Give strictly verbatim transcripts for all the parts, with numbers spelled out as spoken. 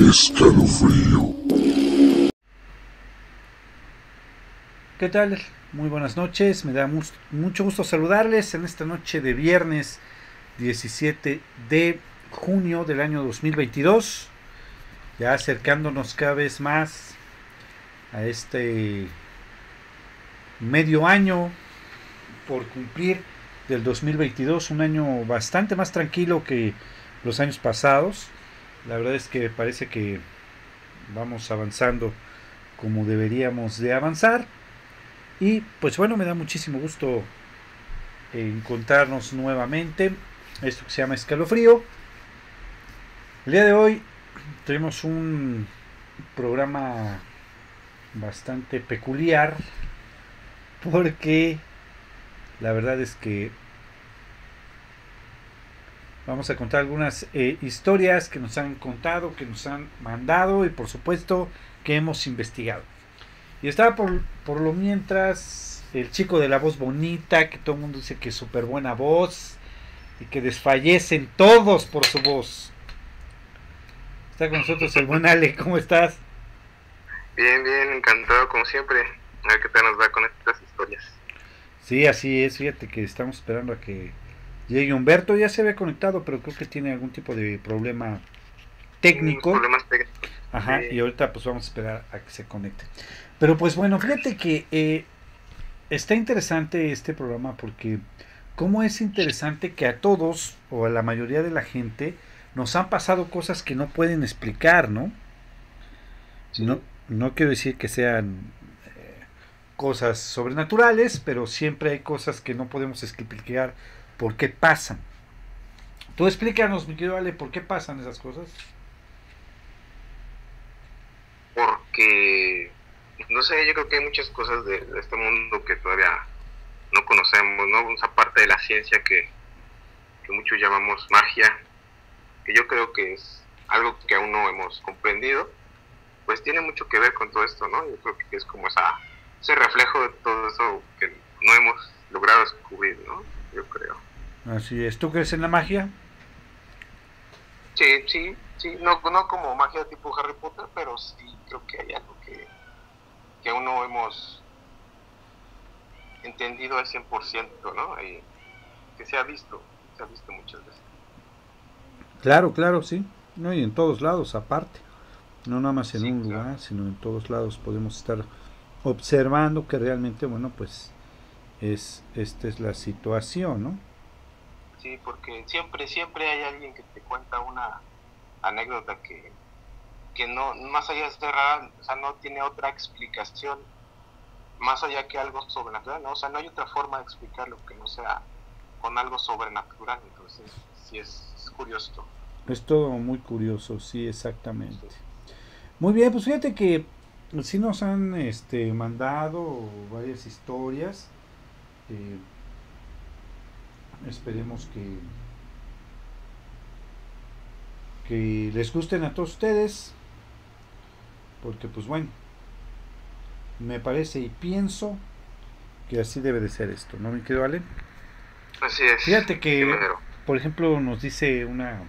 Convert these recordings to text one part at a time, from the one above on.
Escalofrío. ¿Qué tal? Muy buenas noches, me da mu mucho gusto saludarles en esta noche de viernes diecisiete de junio del año dos mil veintidós, ya acercándonos cada vez más a este medio año por cumplir del dos mil veintidós, un año bastante más tranquilo que los años pasados. La verdad es que parece que vamos avanzando como deberíamos de avanzar. Y pues bueno, me da muchísimo gusto encontrarnos nuevamente. Esto que se llama Escalofrío. El día de hoy tenemos un programa bastante peculiar, porque la verdad es que vamos a contar algunas eh, historias que nos han contado, que nos han mandado y por supuesto que hemos investigado. Y estaba por, por lo mientras el chico de la voz bonita, que todo el mundo dice que es súper buena voz y que desfallecen todos por su voz. Está con nosotros el buen Ale, ¿cómo estás? Bien, bien, encantado como siempre. A ver qué tal nos va con estas historias. Sí, así es, fíjate que estamos esperando a que llegue Humberto. Ya se había conectado, pero creo que tiene algún tipo de problema técnico. Problemas técnicos. Ajá, sí. Y ahorita pues vamos a esperar a que se conecte. Pero pues bueno, fíjate que eh, está interesante este programa, porque cómo es interesante que a todos o a la mayoría de la gente nos han pasado cosas que no pueden explicar, ¿no? Sí. No, no quiero decir que sean eh, cosas sobrenaturales, pero siempre hay cosas que no podemos explicar por qué pasan. Tú explícanos, mi querido Ale, ¿por qué pasan esas cosas? Porque, no sé, yo creo que hay muchas cosas de, de este mundo que todavía no conocemos, ¿no? Esa parte de la ciencia que, que muchos llamamos magia, que yo creo que es algo que aún no hemos comprendido, pues tiene mucho que ver con todo esto, ¿no? Yo creo que es como esa, ese reflejo de todo eso que no hemos logrado descubrir, ¿no? Yo creo. Así es. ¿Tú crees en la magia? Sí, sí, sí, no, no como magia tipo Harry Potter, pero sí creo que hay algo que, que aún no hemos entendido al cien por ciento, ¿no? Y que se ha visto, se ha visto muchas veces. Claro, claro, sí. No, y en todos lados, aparte. No nada más en Sí, un claro. lugar, sino en todos lados podemos estar observando que realmente, bueno, pues es esta es la situación, ¿no? Sí, porque siempre, siempre hay alguien que te cuenta una anécdota que, que no, más allá de ser rara, o sea, no tiene otra explicación, más allá que algo sobrenatural, ¿no? O sea, no hay otra forma de explicarlo que no sea con algo sobrenatural, entonces sí es, es curioso. Es todo muy curioso, sí, exactamente. Sí. Muy bien, pues fíjate que sí nos han este, mandado varias historias. Eh, esperemos que que les gusten a todos ustedes, porque pues bueno, me parece y pienso que así debe de ser esto, ¿no, mi querido Ale? Así es. Fíjate que, sí, por ejemplo, nos dice una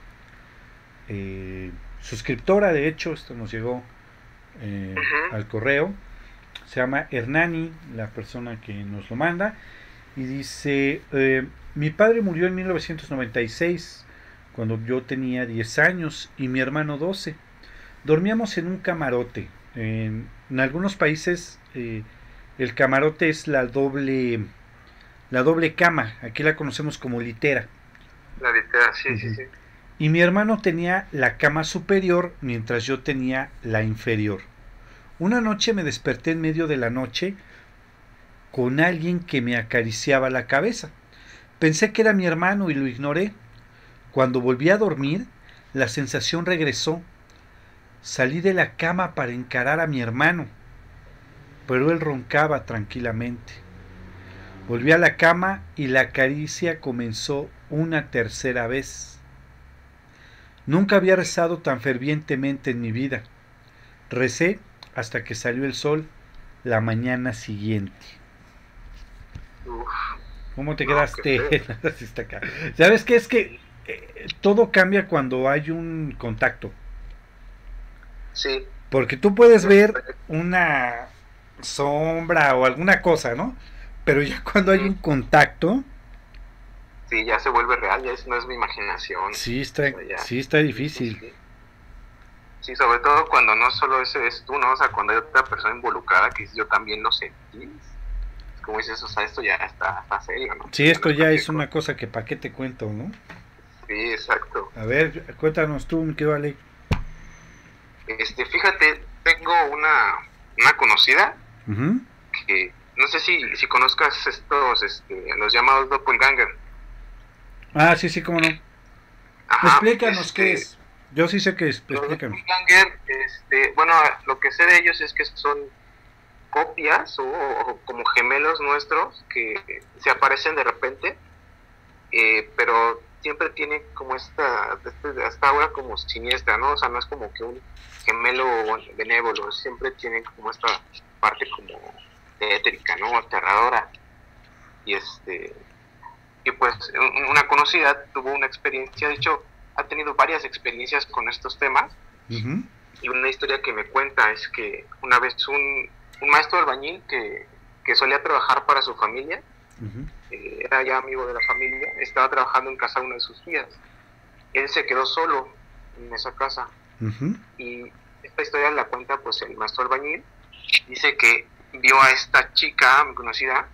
eh, suscriptora, de hecho, esto nos llegó eh, uh-huh. al correo, se llama Hernani, la persona que nos lo manda, y dice, eh, mi padre murió en mil novecientos noventa y seis, cuando yo tenía diez años y mi hermano doce. Dormíamos en un camarote. En, en algunos países eh, el camarote es la doble la doble cama. Aquí la conocemos como litera. La litera, sí, uh-huh. sí, sí. Y mi hermano tenía la cama superior mientras yo tenía la inferior. Una noche me desperté en medio de la noche con alguien que me acariciaba la cabeza. Pensé que era mi hermano y lo ignoré. Cuando volví a dormir, la sensación regresó. Salí de la cama para encarar a mi hermano, pero él roncaba tranquilamente. Volví a la cama y la caricia comenzó una tercera vez. Nunca había rezado tan fervientemente en mi vida. Recé hasta que salió el sol la mañana siguiente. Uf, ¿Cómo te no, quedaste? ¿Sabes qué? Es que eh, todo cambia cuando hay un contacto. Sí. Porque tú puedes ver una sombra o alguna cosa, ¿no? Pero ya cuando hay un contacto, Sí, ya se vuelve real, ya es, no es mi imaginación. sí O está, sea, ya. sí está Sí, sí, difícil. sí. Sí, sobre todo cuando no solo ese es tú, ¿no? O sea, cuando hay otra persona involucrada que yo también lo sentí. Es como dices, o sea, esto ya está, está serio, ¿no? Sí, Ya no esto es ya cualquier es una cosa. cosa que para qué te cuento, ¿no? Sí, exacto. A ver, cuéntanos tú, ¿qué vale? Este, fíjate, tengo una, una conocida Ujú. que no sé si, si conozcas estos, este, los llamados doppelganger. Ah, sí, sí, cómo no. Ajá, Explícanos qué este, es. Yo sí sé qué es, los explícanos. doppelganger, este, bueno, lo que sé de ellos es que son copias o, o como gemelos nuestros que se aparecen de repente, eh, pero siempre tienen como esta, esta, esta aura como siniestra, ¿no? O sea, no es como que un gemelo benévolo, siempre tienen como esta parte como tétrica, ¿no? Aterradora. Y este, y pues una conocida tuvo una experiencia, de hecho, ha tenido varias experiencias con estos temas, Ujú. y una historia que me cuenta es que una vez un, un maestro albañil que, que solía trabajar para su familia, Ujú. eh, era ya amigo de la familia, estaba trabajando en casa de una de sus tías. Él se quedó solo en esa casa, Ujú. y esta historia la cuenta pues el maestro albañil. Dice que vio a esta chica conocida,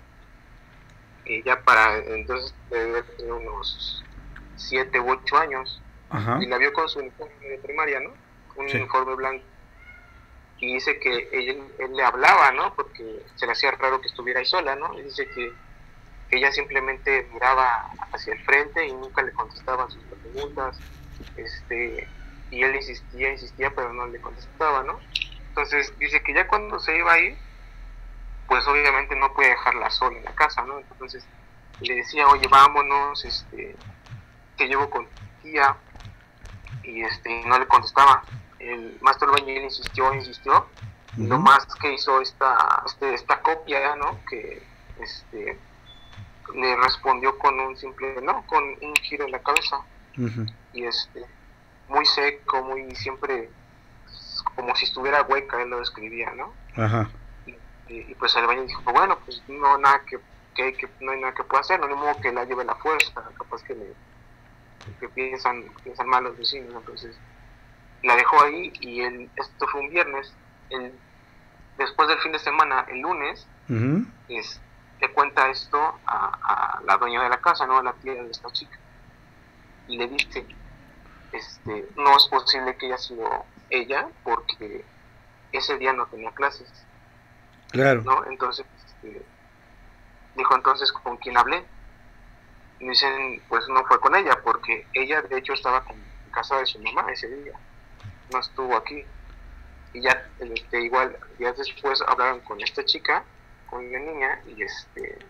ella para entonces debe tener unos siete u ocho años, Ajá. y la vio con su uniforme de primaria, ¿no? Un Sí. uniforme blanco. Y dice que él, él le hablaba, ¿no? Porque se le hacía raro que estuviera ahí sola, ¿no? Y dice que ella simplemente miraba hacia el frente y nunca le contestaba sus preguntas, este, y él insistía, insistía, pero no le contestaba, ¿no? Entonces dice que ya cuando se iba a ir, pues obviamente no puede dejarla sola en la casa, ¿no? Entonces le decía, oye, vámonos, este, te llevo con tu tía, y este, no le contestaba. El maestro albañil insistió, insistió, y lo Ujú. más que hizo esta, este, esta copia, ¿no? Que este, le respondió con un simple no, con un giro en la cabeza, Ujú. y este, muy seco, muy siempre como si estuviera hueca, él lo describía, ¿no? Ajá. Y, y, y pues el albañil dijo, bueno, pues no, nada que, que, que no hay nada que pueda hacer, no, ni modo que la lleve la fuerza, capaz que le que piensan, piensan mal los vecinos, entonces la dejó ahí, y el, esto fue un viernes. El, después del fin de semana, el lunes, Ujú. es, le cuenta esto a, a la dueña de la casa, ¿no? A la tía de esta chica, y le dice, este, no es posible que haya sido ella, porque ese día no tenía clases, Claro. ¿no? Entonces, este, dijo, entonces, ¿con quién hablé? Y dicen, pues no fue con ella, porque ella de hecho estaba con, en casa de su mamá ese día, no estuvo aquí. Y ya este, igual días después hablaron con esta chica, con la niña, y este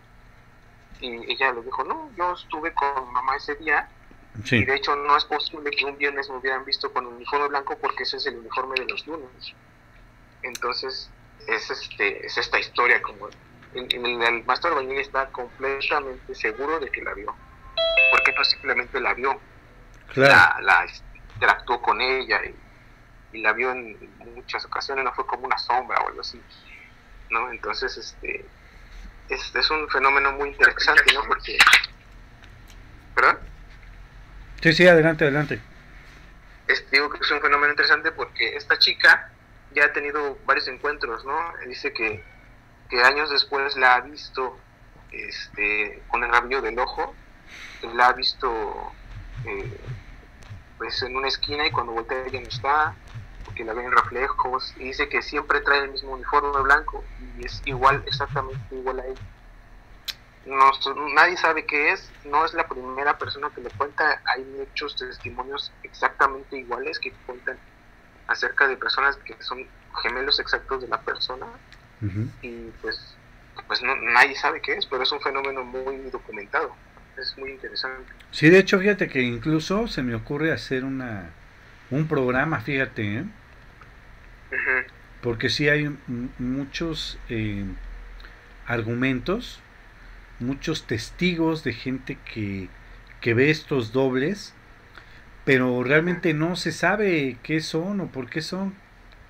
y ella le dijo, no, yo estuve con mi mamá ese día, y Sí. de hecho no es posible que un viernes me hubieran visto con un uniforme blanco, porque ese es el uniforme de los lunes. Entonces es este es esta historia, como el, el, el maestro albañil está completamente seguro de que la vio, porque no simplemente la vio, Claro. la, la interactuó con ella, y, y la vio en muchas ocasiones, no fue como una sombra o algo así, ¿no? Entonces, este, es, es un fenómeno muy interesante, ¿no? Porque, ¿verdad? Sí, sí, adelante, adelante. Es, digo que es un fenómeno interesante porque esta chica ya ha tenido varios encuentros, ¿no? Dice que, que años después la ha visto, este, con el rabillo del ojo, la ha visto, eh, pues en una esquina, y cuando voltea ella no está, porque la ven en reflejos, y dice que siempre trae el mismo uniforme blanco y es igual, exactamente igual a ella. No, nadie sabe qué es, no es la primera persona que le cuenta, hay muchos testimonios exactamente iguales que cuentan acerca de personas que son gemelos exactos de la persona, Ujú. y pues, pues no, nadie sabe qué es, pero es un fenómeno muy documentado, es muy interesante. Sí, de hecho, fíjate que incluso se me ocurre hacer una un programa, fíjate, ¿eh? Uh-huh. Porque sí hay m- muchos eh, argumentos, muchos testigos de gente que, que ve estos dobles, pero Uh-huh. realmente no se sabe qué son o por qué son.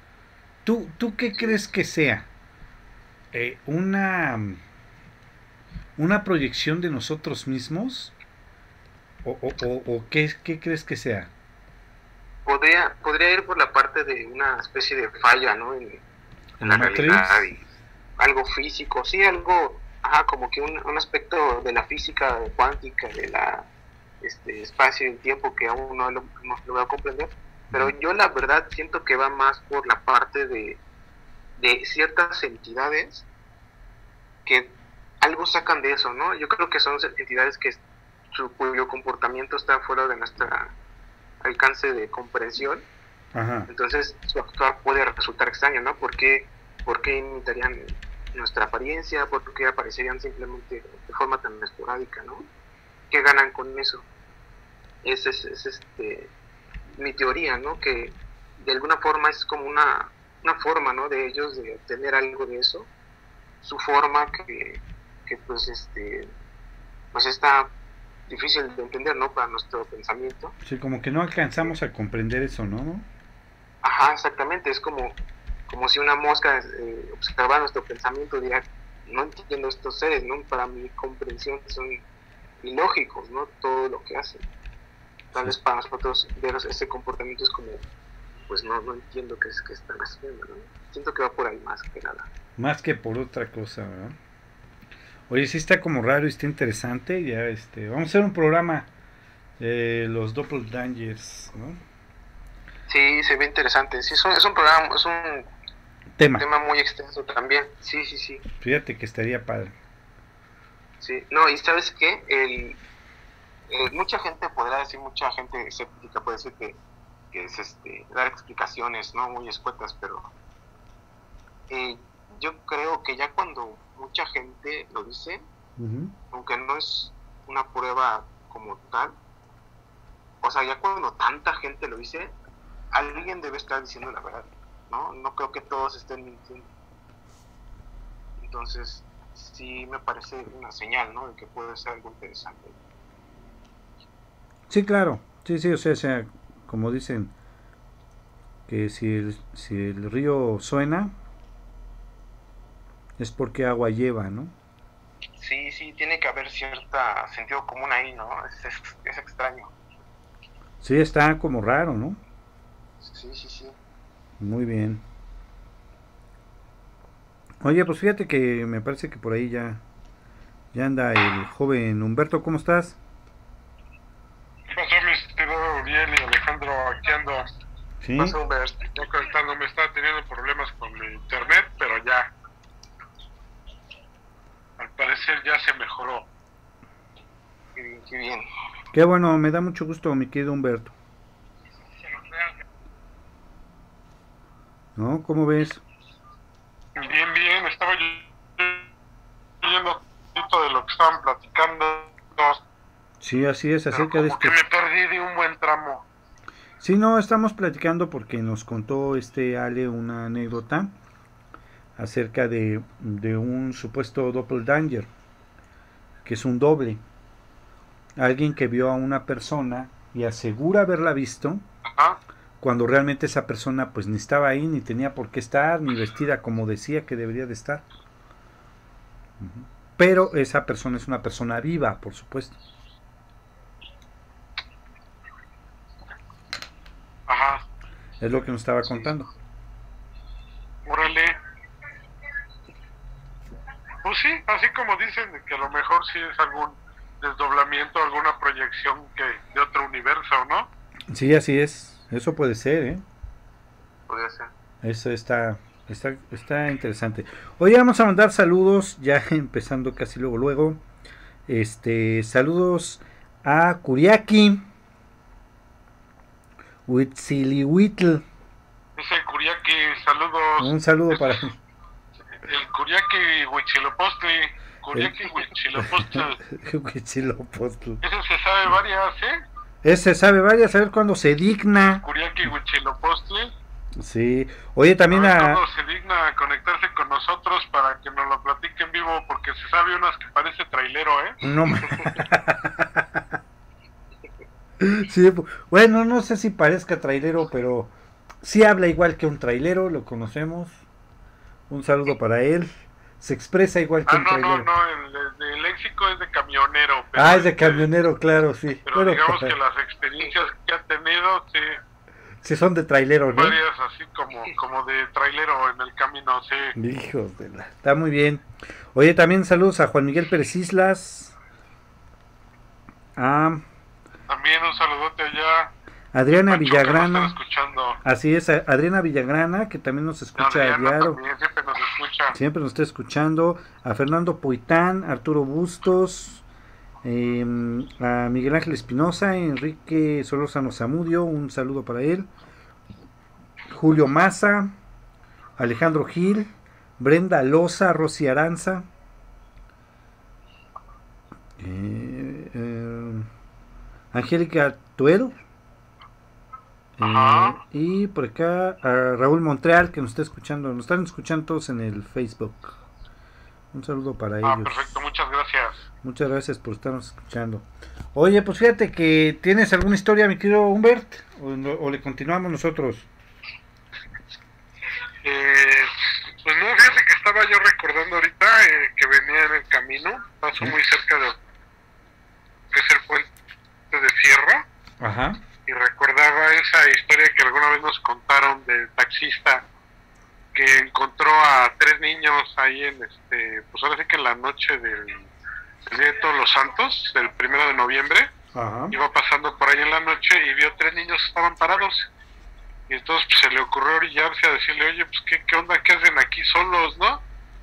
¿tú, ¿tú qué crees que sea? Eh, una, ¿Una proyección de nosotros mismos? ¿O, o, o, o qué, qué crees que sea? Podría, podría ir por la parte de una especie de falla, ¿no? En, en la ¿Matrix? realidad, y algo físico, sí, algo, ajá, como que un, un aspecto de la física cuántica, de la este espacio y el tiempo que aún no lo hemos logrado comprender, pero yo la verdad siento que va más por la parte de, de ciertas entidades que algo sacan de eso, ¿no? Yo creo que son entidades que su, cuyo comportamiento está fuera de nuestro alcance de comprensión. Ajá. Entonces su actuar puede resultar extraño, ¿no? ¿Por qué, por qué imitarían nuestra apariencia? ¿Por qué aparecerían simplemente de forma tan esporádica, ¿no? ¿Qué ganan con eso? Esa es, es este, mi teoría, ¿no? Que de alguna forma es como una, una forma, ¿no? De ellos de obtener algo de eso. Su forma que, que pues, este, pues está difícil de entender, ¿no? Para nuestro pensamiento. Sí, como que no alcanzamos a comprender eso, ¿no? Ajá, exactamente. Es como, como si una mosca eh, observara nuestro pensamiento y diría, no entiendo estos seres, ¿no? Para mi comprensión son ilógicos, ¿no? Todo lo que hacen. Tal vez para nosotros ver ese comportamiento es como, pues no, no entiendo qué es que están haciendo, ¿no? Siento que va por ahí más que nada. Más que por otra cosa, ¿verdad? Oye, sí está como raro y está interesante. Ya, este, vamos a hacer un programa de los doppelgangers, ¿no? Sí, se ve interesante. Sí, es un, es un programa, es un tema. tema muy extenso también. Sí, sí, sí. Fíjate que estaría padre. Sí, no, y ¿sabes qué? El, eh, mucha gente podrá decir, mucha gente escéptica puede decir que, que es este dar explicaciones, ¿no? Muy escuetas, pero eh, yo creo que ya cuando mucha gente lo dice, uh-huh. aunque no es una prueba como tal, o sea, ya cuando tanta gente lo dice, alguien debe estar diciendo la verdad, ¿no? No creo que todos estén mintiendo. Entonces, sí me parece una señal, ¿no? De que puede ser algo interesante. Sí, claro. Sí, sí, o sea, o sea como dicen, que si el, si el río suena, es porque agua lleva, ¿no? Sí, sí, tiene que haber cierto sentido común ahí, ¿no? Es, es, es extraño. Sí, está como raro, ¿no? Sí, sí, sí. Muy bien. Oye, pues fíjate que me parece que por ahí ya ya anda el joven Humberto. ¿Cómo estás? ¿Qué pasó, mi estimado Uriel y Alejandro? Aquí ando. ¿Sí? ¿Qué pasó, Humberto? No conectando, me estaba teniendo problemas con mi internet, pero ya. Al parecer ya se mejoró. Qué bien, qué bien. Qué bueno, me da mucho gusto, mi querido Humberto. ¿No? ¿Cómo ves? Bien, bien, estaba yo leyendo un poquito de lo que estaban platicando. Sí, así es, acerca de esto. Que me perdí de un buen tramo. Sí, no, estamos platicando porque nos contó este Ale una anécdota acerca de, de un supuesto doppelganger, que es un doble. Alguien que vio a una persona y asegura haberla visto. Ajá. Cuando realmente esa persona pues ni estaba ahí, ni tenía por qué estar, ni vestida como decía que debería de estar. Uh-huh. Pero esa persona es una persona viva, por supuesto. Ajá. Es lo que nos estaba contando. Órale. Pues sí, así como dicen que a lo mejor sí es algún desdoblamiento, alguna proyección que de otro universo, ¿no? Sí, así es. Eso puede ser, ¿eh? Puede ser. Eso está, está, está interesante. Hoy vamos a mandar saludos, ya empezando casi luego, luego. Este, saludos a Kuriaki, Huitzilihuitl. Dice Kuriaki, saludos. Un saludo es, para el Kuriaki Huitzilopostli. Kuriaki Huitzilopostli. Huitzilopostli. Ese se sabe varias, ¿eh? Ese sabe varias, a ver cuándo se digna. Kuriaki Huitzilopostli. Sí, oye, también a... Ver, a... cuándo se digna a conectarse con nosotros para que nos lo platique en vivo, porque se sabe unas que parece trailero, ¿eh? No. Sí, bueno, no sé si parezca trailero, pero Sí habla igual que un trailero, lo conocemos. Un saludo para él. Se expresa igual que Ah, un no, trailero. no, no, el, el léxico es de camionero. Pero Ah, es de este, camionero, claro, sí. Pero Bueno, digamos para- que las experiencias que ha tenido, sí, sí son de trailero, ¿no? varias así como, como de trailero en el camino, sí. Hijos de la... Está muy bien. Oye, también saludos a Juan Miguel Pérez Islas. A También un saludote allá. Adriana Pancho, que nos Villagrana. están escuchando. Así es, a- Adriana Villagrana, que también nos escucha a Adriana diario. también siempre nos escucha. Siempre nos está escuchando. A Fernando Poitán, Arturo Bustos, eh, a Miguel Ángel Espinosa, Enrique Solórzano Zamudio, un saludo para él. Julio Maza, Alejandro Gil, Brenda Loza, Rosy Aranza, eh, eh, Angélica Tuero, eh, Ajá. y por acá a Raúl Montreal, que nos está escuchando, nos están escuchando todos en el Facebook. Un saludo para Ah, ellos. perfecto, muchas gracias. Muchas gracias por estarnos escuchando. Oye, pues fíjate que tienes alguna historia, mi querido Humbert, o, no- o le continuamos nosotros. Eh, pues no, fíjate que estaba yo recordando ahorita eh, que venía en el camino, paso muy cerca de que es el puente de Fierro, Ajá. y recordaba esa historia que alguna vez nos contaron del taxista que encontró a tres niños ahí en este, pues ahora sí que en la noche del, del Día de Todos los Santos, del primero de noviembre, Ajá. iba pasando por ahí en la noche y vio tres niños que estaban parados. Y entonces pues, se le ocurrió orillarse a decirle, oye, pues ¿qué, qué onda, qué hacen aquí solos, no?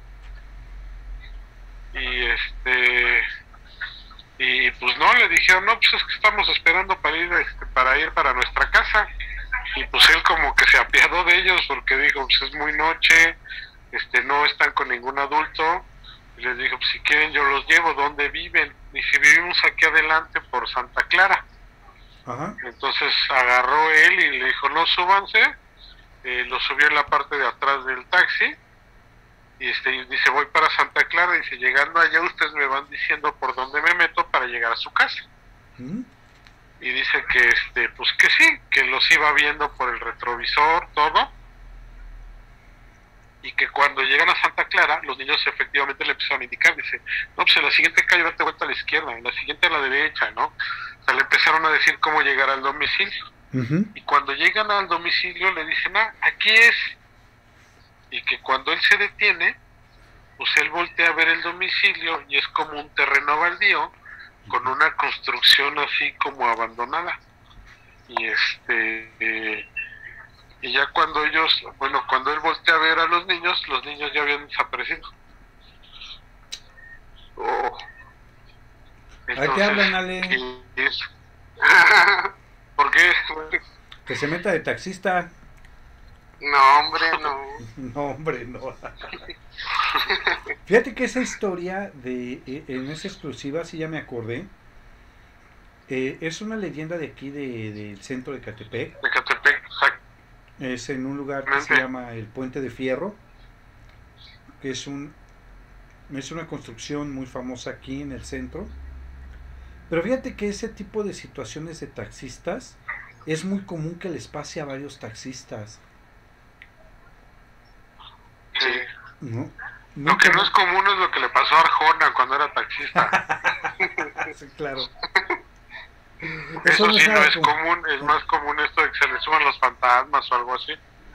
Y este, y pues no, le dijeron, no, pues es que estamos esperando para ir, este, para ir para nuestra casa. Y pues él como que se apiadó de ellos porque dijo, pues es muy noche, este, no están con ningún adulto. Y les dijo, pues si quieren yo los llevo, ¿dónde viven? Y si vivimos aquí adelante por Santa Clara. Ajá. Entonces agarró él y le dijo, no, súbanse, eh, lo subió en la parte de atrás del taxi, y este y dice, voy para Santa Clara, y dice, llegando allá ustedes me van diciendo por dónde me meto para llegar a su casa. ¿Mm? Y dice que este pues que sí, que los iba viendo por el retrovisor, todo, y que cuando llegan a Santa Clara, los niños efectivamente le empezaron a indicar, dice, no, pues en la siguiente calle date vuelta a la izquierda, en la siguiente a la derecha, ¿no? O sea, le empezaron a decir cómo llegar al domicilio. Ujú. Y cuando llegan al domicilio le dicen, ah, aquí es. Y que cuando él se detiene, pues él voltea a ver el domicilio y es como un terreno baldío con una construcción así como abandonada. Y este eh, y ya cuando ellos, bueno, cuando él voltea a ver a los niños, los niños ya habían desaparecido. Oh. Ahí te hablan, Ale. ¿qué es? ¿Por qué? Que se meta de taxista. No, hombre, no. No, hombre, no. Fíjate que esa historia de eh, en esa exclusiva, sí ya me acordé. Eh, es una leyenda de aquí de, del centro de Catepec. De Catepec, exacto. Es en un lugar que se llama el Puente de Fierro, que es un es una construcción muy famosa aquí en el centro. Pero fíjate que ese tipo de situaciones de taxistas es muy común que les pase a varios taxistas. Sí. ¿No? Lo que no es común es lo que le pasó a Arjona cuando era taxista. Sí, claro. Eso no sí no nada es común, es más común esto de que se le suban los fantasmas o algo así.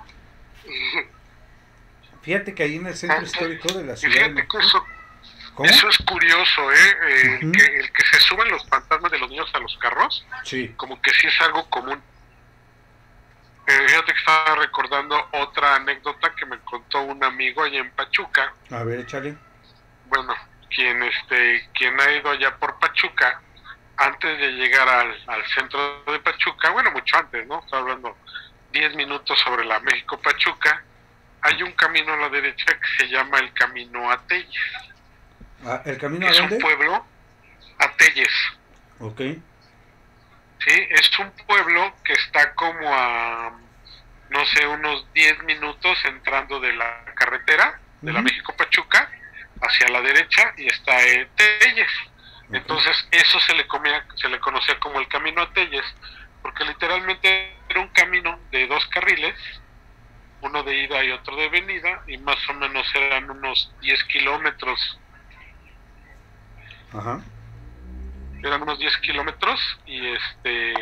Fíjate que ahí en el centro histórico de la Y ciudad de fíjate México. que eso, ¿Cómo? eso es curioso, ¿eh? Eh, Ujú. que, el que se suben los fantasmas de los niños a los carros, Sí. como que sí es algo común. Eh, fíjate que estaba recordando otra anécdota que me contó un amigo allá en Pachuca. A ver, échale. Bueno, quien este quien ha ido allá por Pachuca, antes de llegar al, al centro de Pachuca, bueno, mucho antes, ¿no? Estoy hablando diez minutos sobre la México-Pachuca, hay un camino a la derecha que se llama el Camino a Telles. Ah, ¿el camino Que a es dónde? un pueblo, a Telles. Ok. Sí, es un pueblo que está como a, no sé, unos diez minutos entrando de la carretera, de la Ujú. México-Pachuca, hacia la derecha, y está eh, Telles. Entonces eso se le comía, se le conocía como el Camino a Telles, porque literalmente era un camino de dos carriles, uno de ida y otro de venida, y más o menos eran unos diez kilómetros. Ajá. Eran unos diez kilómetros y este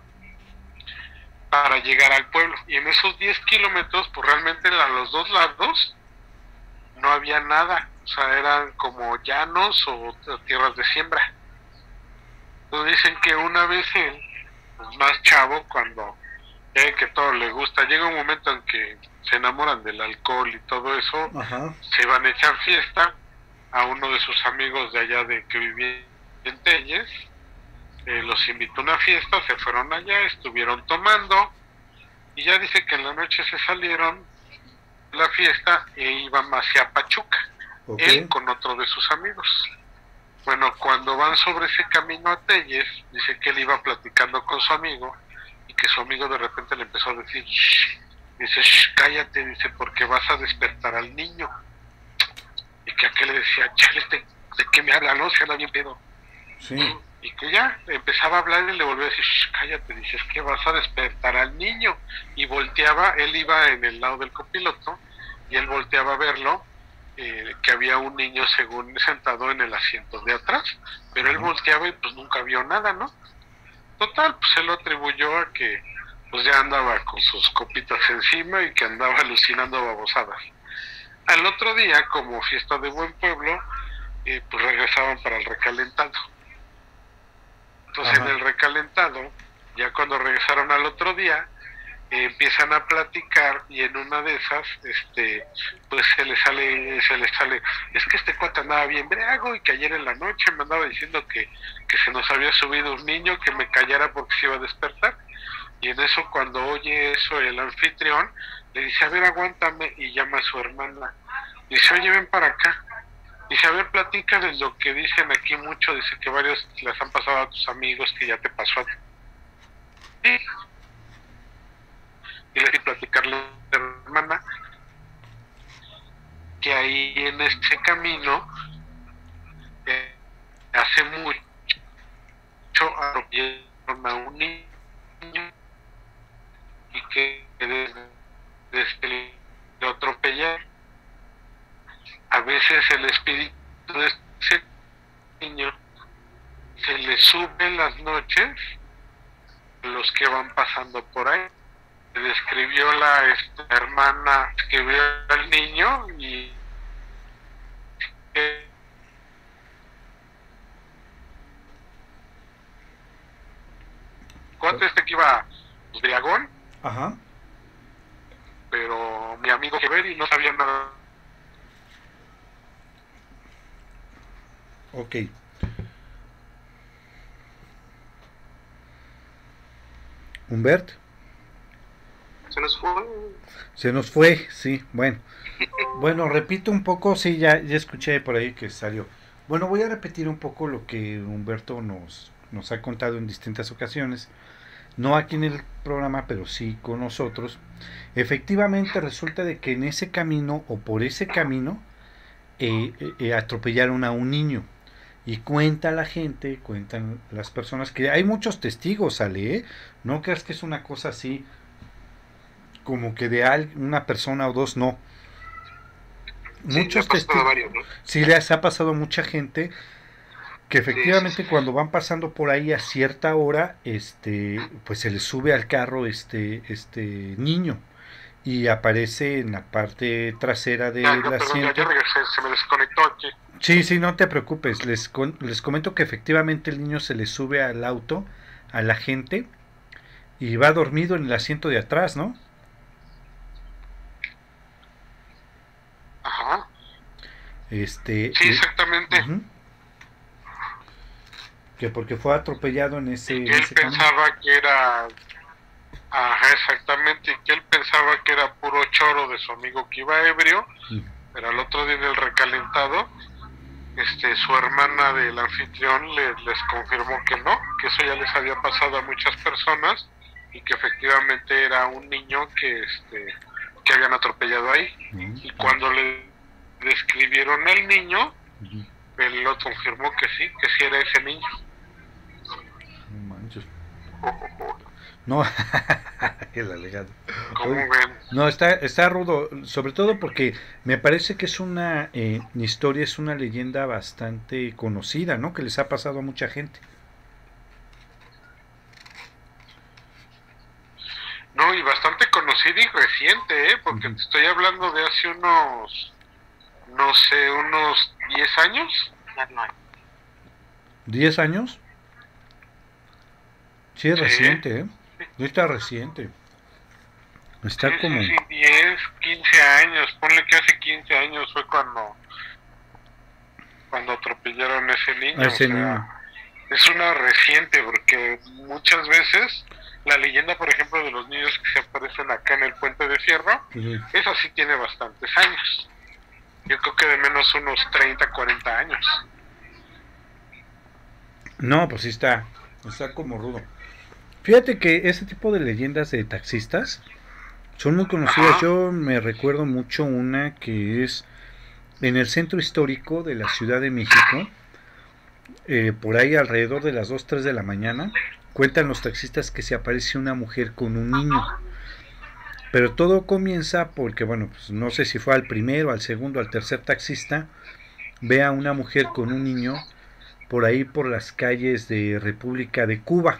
para llegar al pueblo. Y en esos diez kilómetros, pues realmente a los dos lados no había nada. O sea, eran como llanos o tierras de siembra. Entonces dicen que una vez él, pues más chavo, cuando ven que todo le gusta, llega un momento en que se enamoran del alcohol y todo eso. Ajá. Se van a echar fiesta a uno de sus amigos de allá de que vivía en Telles, eh, los invitó a una fiesta, se fueron allá, estuvieron tomando y ya dice que en la noche se salieron de la fiesta e iban hacia Pachuca, Okay. él con otro de sus amigos. Bueno, cuando van sobre ese camino a Telles, dice que él iba platicando con su amigo y que su amigo de repente le empezó a decir, shh, dice, shh, cállate, dice, porque vas a despertar al niño. Y que aquel le decía, chale, ¿de, de qué me habla? No, se anda bien pedo. Sí. Y que ya empezaba a hablar y le volvió a decir, shh, cállate, dices que vas a despertar al niño. Y volteaba, él iba en el lado del copiloto y él volteaba a verlo, eh, que había un niño según sentado en el asiento de atrás, pero él volteaba y pues nunca vio nada, ¿no? Total, pues él lo atribuyó a que pues ya andaba con sus copitas encima y que andaba alucinando babosadas. Al otro día, como fiesta de buen pueblo, eh, pues regresaban para el recalentado. Entonces, ajá, en el recalentado, ya cuando regresaron al otro día, eh, empiezan a platicar y en una de esas, este, pues se le sale, se le sale, es que este cuate andaba bien briago y que ayer en la noche me andaba diciendo que, que se nos había subido un niño, que me callara porque se iba a despertar. Y en eso, cuando oye eso el anfitrión, le dice, a ver, aguántame, y llama a su hermana. Dice, oye, ven para acá. Dice, a ver, platica de lo que dicen aquí mucho. Dice que varios les han pasado a tus amigos, que ya te pasó a ti. Sí. Y le di platicarle a la hermana que ahí en ese camino, eh, hace mucho, atropellaron a un niño y que desde, desde que lo atropellaron, a veces el espíritu de ese niño se le sube en las noches a los que van pasando por ahí. Describió la esta, hermana que vio al niño y eh, cuánto este que iba pues, briagón. Ajá. Pero mi amigo que ver y no sabía nada. Ok. Humbert. Se nos fue. Se nos fue, sí, bueno. Bueno, repito un poco, sí, ya, ya escuché por ahí que salió. Bueno, voy a repetir un poco lo que Humberto nos, nos ha contado en distintas ocasiones. No aquí en el programa, pero sí con nosotros. Efectivamente resulta de que en ese camino o por ese camino eh, eh, atropellaron a un niño. Y cuenta la gente, cuentan las personas que hay muchos testigos, Ale, ¿eh? No creas que es una cosa así como que de al, una persona o dos, no. Sí, Muchos le ha pasado a varios, ¿no? Sí, les ha pasado a mucha gente que efectivamente sí, sí. cuando van pasando por ahí a cierta hora, este, pues se les sube al carro este, este niño y aparece en la parte trasera del Ya, ya, perdón, ya, asiento. ya regresé, se me desconectó aquí. Sí, sí, no te preocupes. Les, con, les comento que efectivamente el niño se le sube al auto, a la gente, y va dormido en el asiento de atrás, ¿no? Ajá. Este, Sí, eh, exactamente. uh-huh. Que porque fue atropellado en ese, Y que en él ese pensaba camino. que era... Ajá, exactamente, y que él pensaba que era puro choro de su amigo que iba ebrio, Uh-huh. pero al otro día en el recalentado, este, su hermana del anfitrión le, les confirmó que no, que eso ya les había pasado a muchas personas y que efectivamente era un niño que, este, que habían atropellado ahí. Uh-huh. Y cuando le describieron al niño, Uh-huh. él lo confirmó que sí, que sí era ese niño. No manches. No, el alegado. ¿Cómo Oye, ven? no, está, está rudo, sobre todo porque me parece que es una eh, historia, es una leyenda bastante conocida, ¿no? Que les ha pasado a mucha gente. No, y bastante conocida y reciente, ¿eh? Porque Ujú. te estoy hablando de hace unos, no sé, unos diez años. ¿Diez años? Sí, es Sí, reciente, ¿eh? Sí, está reciente. sí, Está sí, como... sí, diez, quince años. Ponle que hace quince años fue cuando, cuando atropellaron a ese A niño. O ese niño. sea, es una reciente porque muchas veces la leyenda, por ejemplo, de los niños que se aparecen acá en el Puente de Fierro, Ujú. esa sí tiene bastantes años. Yo creo que de menos unos treinta, cuarenta años. No, pues sí está, está como rudo. Fíjate que ese tipo de leyendas de taxistas son muy conocidas. Ajá. Yo me recuerdo mucho una que es en el centro histórico de la Ciudad de México, eh, por ahí alrededor de las dos tres de la mañana, cuentan los taxistas que se aparece una mujer con un niño. Pero todo comienza porque, bueno, pues no sé si fue al primero, al segundo, al tercer taxista, ve a una mujer con un niño por ahí por las calles de República de Cuba.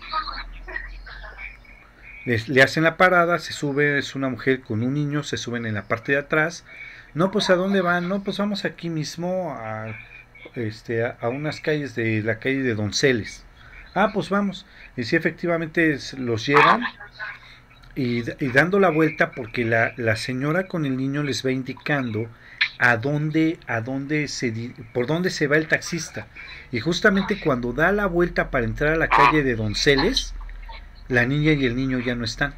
Les, le hacen la parada, se sube, es una mujer con un niño, se suben en la parte de atrás. No, pues ¿a dónde van? No, pues vamos aquí mismo a, este, a, a unas calles de la calle de Donceles. Ah, pues vamos. Y sí, efectivamente los llevan y, y dando la vuelta porque la, la señora con el niño les va indicando a dónde, a dónde se, por dónde se va el taxista. Y justamente cuando da la vuelta para entrar a la calle de Donceles, la niña y el niño ya no están.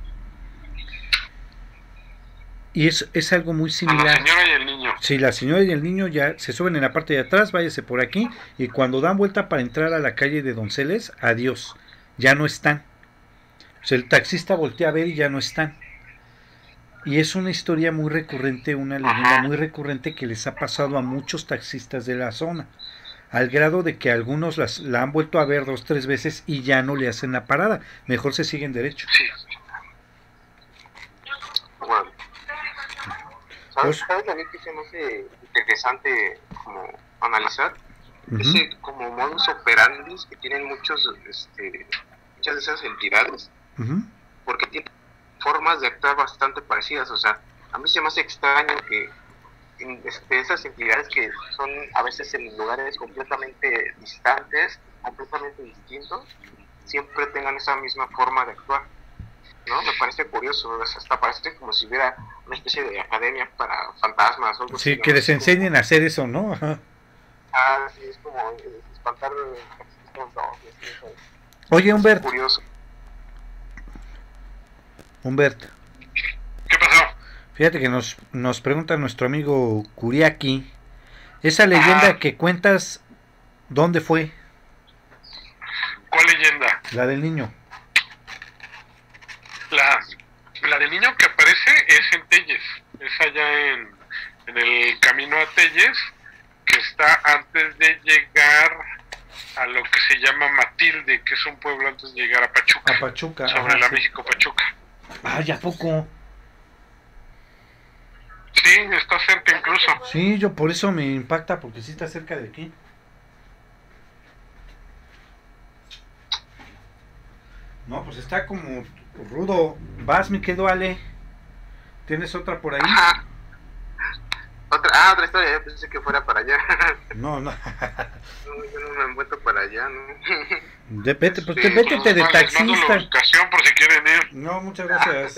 Y es, es algo muy A la similar. señora y el niño. Si la señora y el niño ya se suben en la parte de atrás, váyase por aquí, y cuando dan vuelta para entrar a la calle de Donceles, adiós, ya no están. O sea, el taxista voltea a ver y ya no están. Y es una historia muy recurrente, una leyenda Ajá. muy recurrente que les ha pasado a muchos taxistas de la zona, al grado de que algunos las, la han vuelto a ver dos, tres veces y ya no le hacen la parada, mejor se siguen derecho. Sí. Bueno, Pues, ¿sabes, ¿sabes también que se me hace interesante como analizar? uh-huh. Ese como modus operandi que tienen muchos, este, muchas de esas entidades, Uh-huh. porque tienen formas de actuar bastante parecidas. O sea, a mí se me hace extraño que este, esas entidades que son a veces en lugares completamente distantes, completamente distintos, siempre tengan esa misma forma de actuar, ¿no? Me parece curioso, o sea, hasta parece como si hubiera una especie de academia para fantasmas o algo Sí, así, ¿no? que les Es como, enseñen a hacer eso, ¿no? Ajá. ah, sí, es como eh, espantar taxistas, no, es, es, Oye, es Humbert, curioso. Humbert, ¿Qué pasó? fíjate que nos, nos pregunta nuestro amigo Kuriaki, esa leyenda Ajá. que cuentas, ¿dónde fue? ¿Cuál leyenda? La del niño. La, la del niño que aparece es en Telles, es allá en, en el camino a Telles, que está antes de llegar a lo que se llama Matilde, que es un pueblo antes de llegar a Pachuca, A Pachuca. sobre Ajá, la sí. México-Pachuca. Ay, ¿a poco? Sí, está cerca incluso. Sí, yo por eso me impacta, porque sí está cerca de aquí. No, pues está como rudo. Vas, mi querido Ale. ¿Tienes otra por ahí? Ajá. Otra, ah, otra historia, yo pensé que fuera para allá. No, no. No, yo no me encuentro para allá, ¿no? De, vete, pues Sí, te, vétete pues, de les mando la taxista. ubicación por si quieren ir. No, muchas gracias.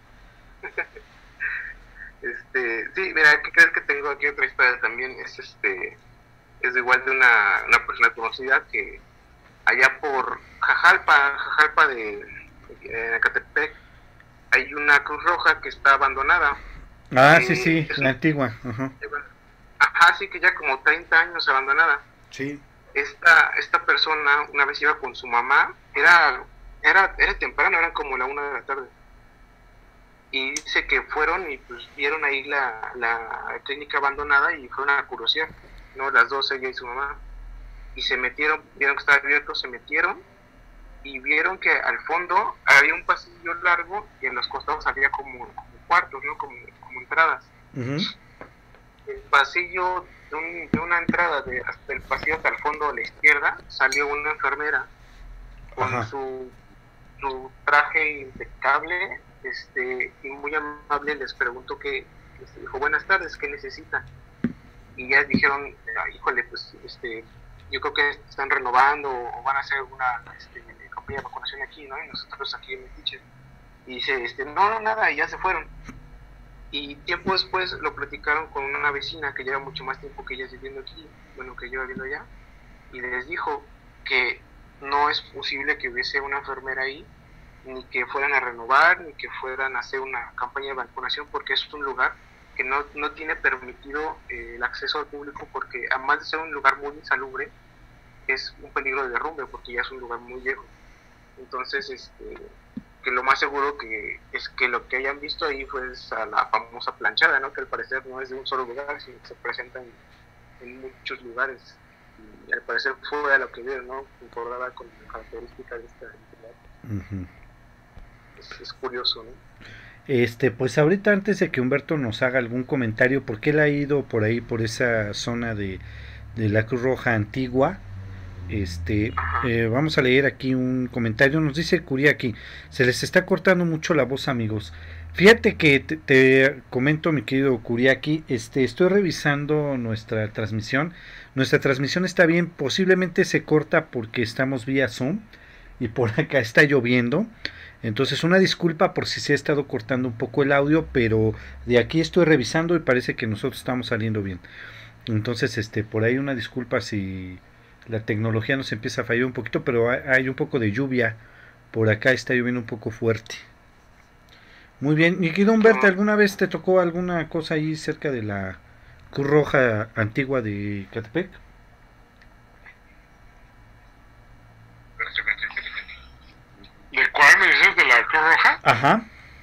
Este, sí, mira, ¿qué crees que tengo aquí otra historia también? Es este, es igual de una, una persona conocida que allá por Jajalpa, Jajalpa de, de Ecatepec, hay una Cruz Roja que está abandonada. Ah, Eh, sí, sí, es la un- antigua. Ajá. Ajá, sí que ya como treinta años abandonada. Sí. Esta, esta persona una vez iba con su mamá, era, era, era temprano, eran como la una de la tarde. Y dice que fueron y pues vieron ahí la, la clínica abandonada y fueron a curiosear, ¿no? Las dos, ella y su mamá. Y se metieron, vieron que estaba abierto, se metieron y vieron que al fondo había un pasillo largo y en los costados había como, como cuartos, ¿no? Como, como entradas. Uh-huh. El pasillo, de, un, de una entrada de, hasta el pasillo hasta el fondo a la izquierda, salió una enfermera con su, su traje impecable, este, y muy amable les preguntó que, les dijo, buenas tardes, ¿qué necesitan? Y ya dijeron, híjole, pues este, yo creo que están renovando o van a hacer una este, campaña de vacunación aquí, ¿no? Y nosotros aquí en Metiche. Y dice, este, no, no, nada, y ya se fueron. Y tiempo después lo platicaron con una vecina que lleva mucho más tiempo que ella viviendo aquí, bueno, que yo viviendo allá, y les dijo que no es posible que hubiese una enfermera ahí, ni que fueran a renovar, ni que fueran a hacer una campaña de vacunación, porque es un lugar que no, no tiene permitido eh, el acceso al público, porque además de ser un lugar muy insalubre, es un peligro de derrumbe, porque ya es un lugar muy viejo. Entonces, este, que lo más seguro que es que lo que hayan visto ahí fue a la famosa planchada, ¿no? Que al parecer no es de un solo lugar, sino que se presenta en, en muchos lugares. Y al parecer fue a lo que vieron, ¿no? Concordaba con las características de esta entidad. Uh-huh. Es, es curioso, ¿no? Este, pues ahorita antes de que Humberto nos haga algún comentario, porque él ha ido por ahí, por esa zona de, de la Cruz Roja Antigua, este, eh, vamos a leer aquí un comentario. Nos dice Curiaki, se les está cortando mucho la voz, amigos. Fíjate que te, te comento, mi querido Curiaki, este, estoy revisando nuestra transmisión. Nuestra transmisión está bien, posiblemente se corta porque estamos vía Zoom y por acá está lloviendo. Entonces una disculpa por si se ha estado cortando un poco el audio, pero de aquí estoy revisando y parece que nosotros estamos saliendo bien. Entonces este por ahí una disculpa si la tecnología nos empieza a fallar un poquito, pero hay un poco de lluvia, por acá está lloviendo un poco fuerte. Muy bien, mi querido Humberto, ¿alguna vez te tocó alguna cosa ahí cerca de la Cruz Roja Antigua de Catepec? ¿De cuál me dices? ¿De la Cruz Roja? Ajá.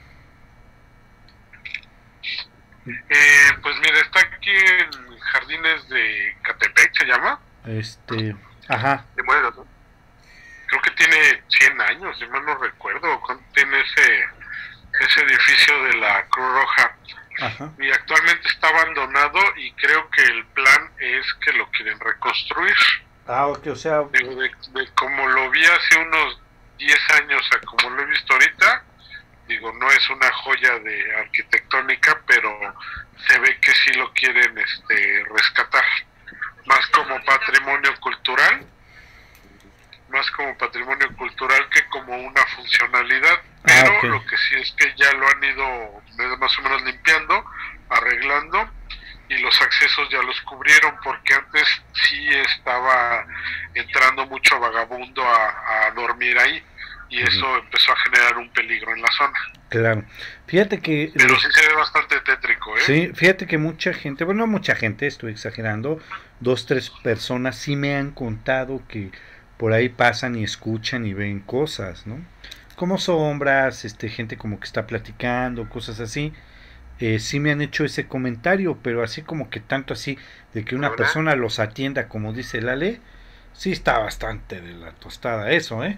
Eh, pues mira, está aquí en Jardines de Catepec, ¿se llama? Este, ajá. De Morelos, ¿no? Creo que tiene cien años, si mal no recuerdo, cuánto tiene ese, ese edificio de la Cruz Roja. Ajá. Y actualmente está abandonado y creo que el plan es que lo quieren reconstruir. Ah, ok, o sea... De, de, de como lo vi hace unos diez años a como lo he visto ahorita, digo, no es una joya de arquitectónica, pero se ve que sí lo quieren este rescatar, más como patrimonio cultural, más como patrimonio cultural que como una funcionalidad, pero ah, okay. Lo que sí es que ya lo han ido más o menos limpiando, arreglando, y los accesos ya los cubrieron, porque antes sí estaba entrando mucho vagabundo a, a dormir ahí, y uh-huh. Eso empezó a generar un peligro en la zona. Claro, fíjate que... Pero sí se ve bastante tétrico, ¿eh? Sí, fíjate que mucha gente, bueno, no mucha gente, estoy exagerando, dos, tres personas sí me han contado que por ahí pasan y escuchan y ven cosas, ¿no? Como sombras, este, gente como que está platicando, cosas así. Eh, sí me han hecho ese comentario, pero así como que tanto así de que una ¿verdad? Persona los atienda como dice Lale, sí está bastante de la tostada eso, ¿eh?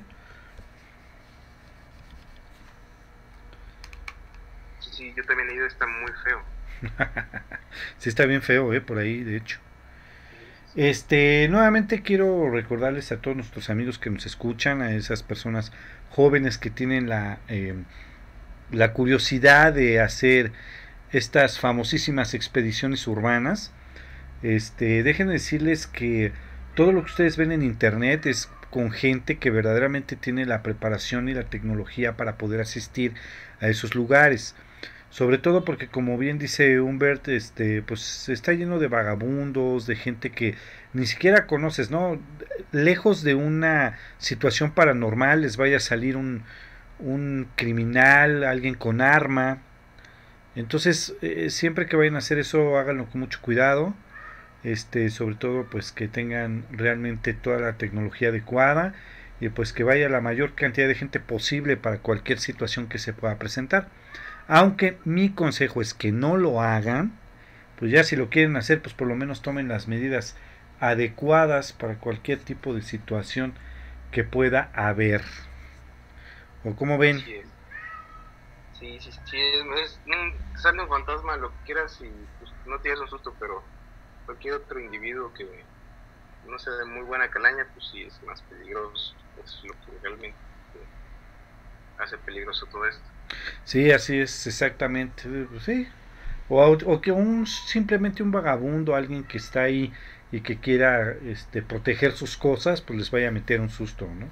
Sí, sí, yo también he ido, está muy feo. Sí está bien feo, ¿eh? Por ahí, de hecho. Este, nuevamente quiero recordarles a todos nuestros amigos que nos escuchan, a esas personas jóvenes que tienen la, eh, la curiosidad de hacer estas famosísimas expediciones urbanas. Este, déjenme decirles que todo lo que ustedes ven en internet es con gente que verdaderamente tiene la preparación y la tecnología para poder asistir a esos lugares. Sobre todo porque, como bien dice Humbert, este, pues está lleno de vagabundos, de gente que ni siquiera conoces, ¿no? Lejos de una situación paranormal les vaya a salir un, un criminal, alguien con arma. Entonces, eh, siempre que vayan a hacer eso, háganlo con mucho cuidado. Este, sobre todo, pues que tengan realmente toda la tecnología adecuada y pues que vaya la mayor cantidad de gente posible para cualquier situación que se pueda presentar. Aunque mi consejo es que no lo hagan, pues ya si lo quieren hacer, pues por lo menos tomen las medidas adecuadas para cualquier tipo de situación que pueda haber. ¿O cómo ven? Sí, es. Sí, sí, sí, es, es mm, sale un fantasma, lo que quieras y pues, no tienes un susto, pero cualquier otro individuo que no sea de muy buena calaña, pues sí es más peligroso. Es lo que realmente hace peligroso todo esto. Sí, así es, exactamente. Pues sí. O, o que un simplemente un vagabundo, alguien que está ahí y que quiera este, proteger sus cosas, pues les vaya a meter un susto, ¿no?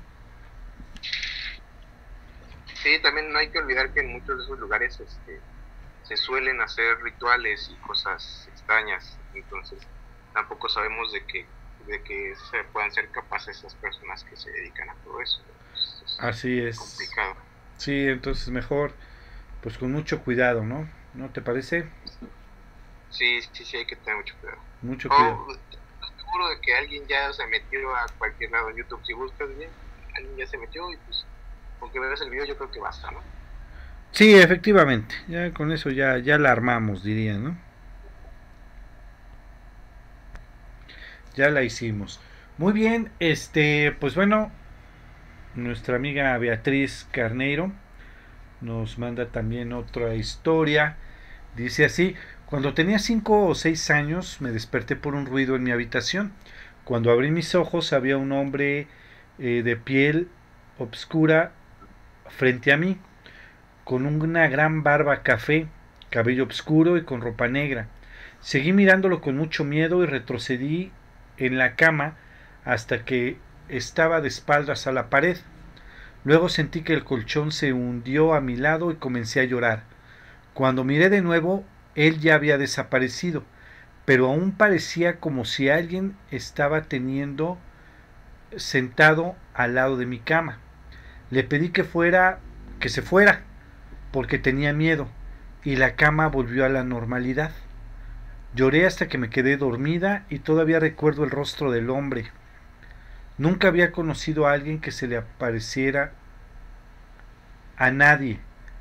Sí, también no hay que olvidar que en muchos de esos lugares este, se suelen hacer rituales y cosas extrañas, entonces tampoco sabemos de que de que se puedan ser capaces esas personas que se dedican a todo eso. Es Así es. complicado. Sí, entonces mejor, pues con mucho cuidado, ¿no? ¿No te parece? Sí, sí, sí, hay que tener mucho cuidado. Mucho cuidado. Oh, estoy seguro de que alguien ya se metió a cualquier lado en YouTube. Si buscas bien, alguien ya se metió y pues con que veas el video yo creo que basta, ¿no? Sí, efectivamente. Ya con eso ya, ya la armamos, diría, ¿no? Ya la hicimos. Muy bien, este, pues bueno, nuestra amiga Beatriz Carneiro nos manda también otra historia. Dice así: cuando tenía cinco o seis años me desperté por un ruido en mi habitación. Cuando abrí mis ojos había un hombre eh, de piel obscura frente a mí, con una gran barba café, cabello oscuro y con ropa negra. Seguí mirándolo con mucho miedo y retrocedí en la cama hasta que estaba de espaldas a la pared. Luego sentí que el colchón se hundió a mi lado y comencé a llorar. Cuando miré de nuevo, él ya había desaparecido, pero aún parecía como si alguien estaba teniendo sentado al lado de mi cama. Le pedí que fuera, que se fuera, porque tenía miedo, y la cama volvió a la normalidad. Lloré hasta que me quedé dormida y todavía recuerdo el rostro del hombre. Nunca había conocido a alguien que se le apareciera a nadie.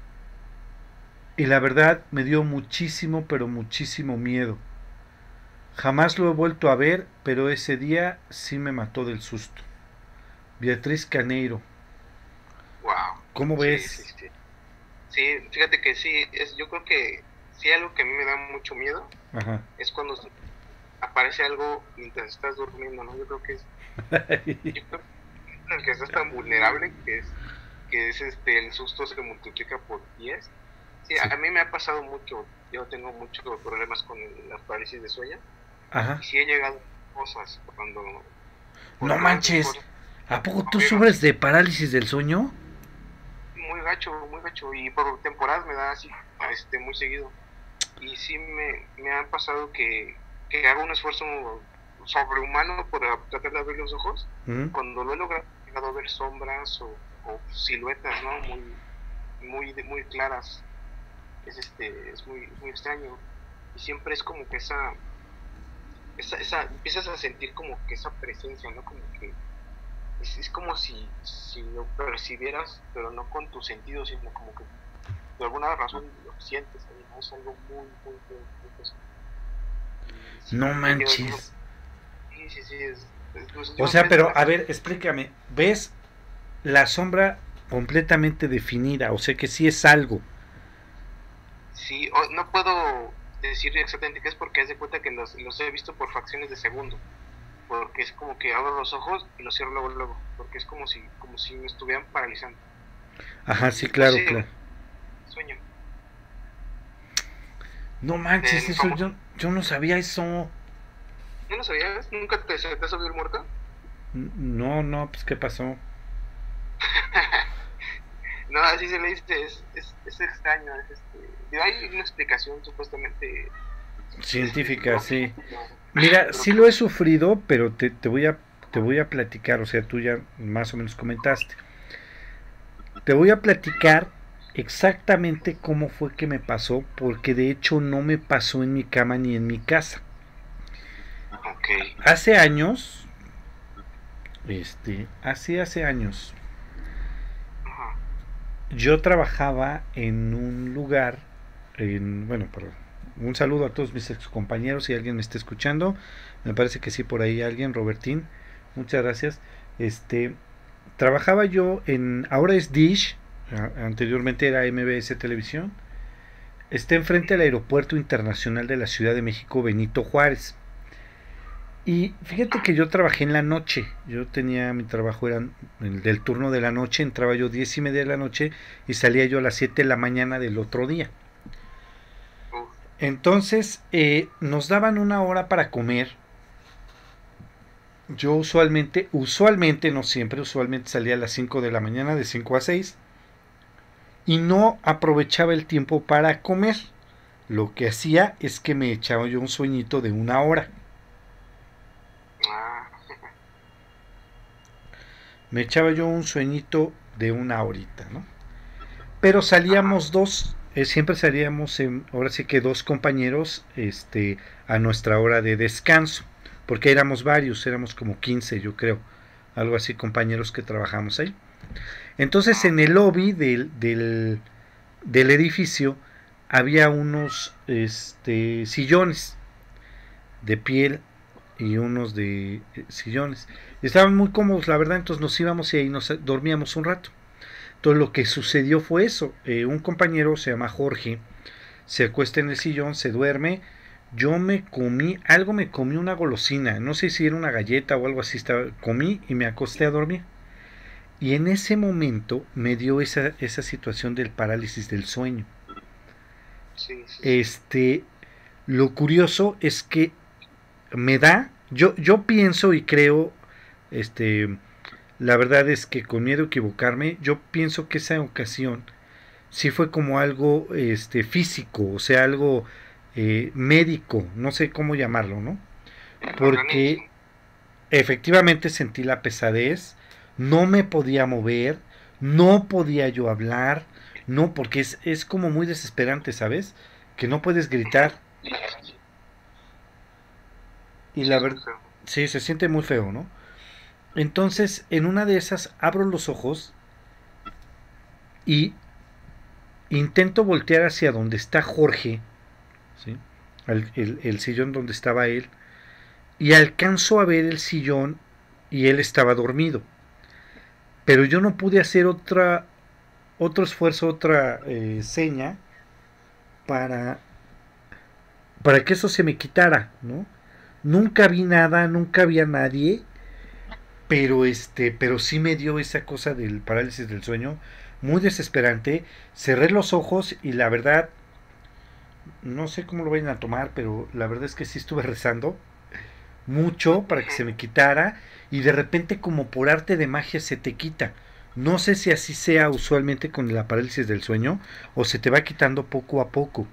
Y la verdad me dio muchísimo, pero muchísimo miedo. Jamás lo he vuelto a ver, pero ese día sí me mató del susto. Beatriz Carneiro. Wow. ¿Cómo Sí, ves? sí, sí. Sí, fíjate que sí, es, yo creo que sí algo que a mí me da mucho miedo. Ajá. Es cuando aparece algo mientras estás durmiendo, ¿no? Yo creo que es yo creo que el que estás tan vulnerable que es que es este el susto se multiplica por diez. Sí, sí, a mí me ha pasado mucho. Yo tengo muchos problemas con las parálisis de sueño. Ajá. Y sí he llegado a cosas cuando no manches. Cosas, ¿a poco tú sufres de parálisis del sueño? Muy gacho, muy gacho, y por temporadas me da así, este, muy seguido. Y sí me, me ha pasado que, que hago un esfuerzo sobrehumano por tratar de abrir los ojos. Uh-huh. Cuando lo he logrado, he llegado a ver sombras o, o siluetas, ¿no? Muy, muy, muy claras. Es este, es muy, muy extraño. Y siempre es como que esa, esa, esa, empiezas a sentir como que esa presencia, ¿no? Como que Es, es como si, si lo percibieras, pero no con tus sentidos, sino como que de alguna razón lo sientes, ¿no? Es algo muy, muy, muy, muy pesado. Sí, no manches. Sí, sí, sí. Es, es, pues, o sea, pero a ver, explícame. ¿Ves la sombra completamente definida? O sea que sí es algo. Sí, o, no puedo decir exactamente qué es porque haz de cuenta que los, los he visto por fracciones de segundo. Porque es como que abro los ojos y los cierro luego luego, porque es como si como si me estuvieran paralizando. Ajá, sí, claro, sí, claro. Sueño. No manches, eso famoso... yo, yo no sabía eso. ¿No lo sabías? ¿Nunca te, te has subido el muerto? No, no, pues ¿qué pasó? No, así se le dice, es, es, es extraño. Es este, hay una explicación supuestamente científica, sí. Mira, sí lo he sufrido, pero te, te voy a te voy a platicar, o sea, tú ya más o menos comentaste. Te voy a platicar exactamente cómo fue que me pasó, porque de hecho no me pasó en mi cama ni en mi casa. Okay. Hace años, este, hace hace años, yo trabajaba en un lugar, en, bueno, perdón. Un saludo a todos mis ex compañeros, si alguien me está escuchando, me parece que sí, por ahí alguien, Robertín, muchas gracias. Este, trabajaba yo en, ahora es Dish, anteriormente era M B S Televisión, está enfrente del Aeropuerto Internacional de la Ciudad de México Benito Juárez. Y fíjate que yo trabajé en la noche, yo tenía mi trabajo, era el del turno de la noche, entraba yo diez y media de la noche y salía yo a las siete de la mañana del otro día. Entonces eh, nos daban una hora para comer. Yo usualmente, usualmente, no siempre, usualmente salía a las cinco de la mañana, de cinco a seis, y no aprovechaba el tiempo para comer. Lo que hacía es que me echaba yo un sueñito de una hora. Me echaba yo un sueñito de una horita, ¿no? Pero salíamos dos, eh, siempre salíamos, en, ahora sí que dos compañeros, este, a nuestra hora de descanso, porque éramos varios, éramos como quince, yo creo, algo así, compañeros que trabajamos ahí. Entonces en el lobby del, del, del edificio había unos este, sillones de piel y unos de eh, sillones. Estaban muy cómodos, la verdad, entonces nos íbamos y ahí nos dormíamos un rato. Entonces lo que sucedió fue eso, eh, un compañero, se llama Jorge, se acuesta en el sillón, se duerme, yo me comí, algo me comí una golosina, no sé si era una galleta o algo así, estaba, comí y me acosté a dormir. Y en ese momento me dio esa, esa situación del parálisis del sueño. Sí, sí. Este, lo curioso es que me da, yo, yo pienso y creo, este, la verdad es que con miedo a equivocarme, yo pienso que esa ocasión sí fue como algo este, físico, o sea, algo eh, médico, no sé cómo llamarlo, ¿no? Porque efectivamente sentí la pesadez, no me podía mover, no podía yo hablar, no, porque es, es como muy desesperante, ¿sabes? Que no puedes gritar. Y la verdad, sí, se siente muy feo, ¿no? Entonces, en una de esas, abro los ojos y intento voltear hacia donde está Jorge, ¿sí? el, el, el sillón donde estaba él, y alcanzo a ver el sillón y él estaba dormido. Pero yo no pude hacer otra otro esfuerzo, otra eh, seña para para que eso se me quitara, ¿no? Nunca vi nada, nunca vi a nadie, pero este, pero sí me dio esa cosa del parálisis del sueño, muy desesperante. Cerré los ojos y la verdad, no sé cómo lo vayan a tomar, pero la verdad es que sí estuve rezando mucho para que se me quitara y de repente como por arte de magia se te quita. No sé si así sea usualmente con la parálisis del sueño o se te va quitando poco a poco.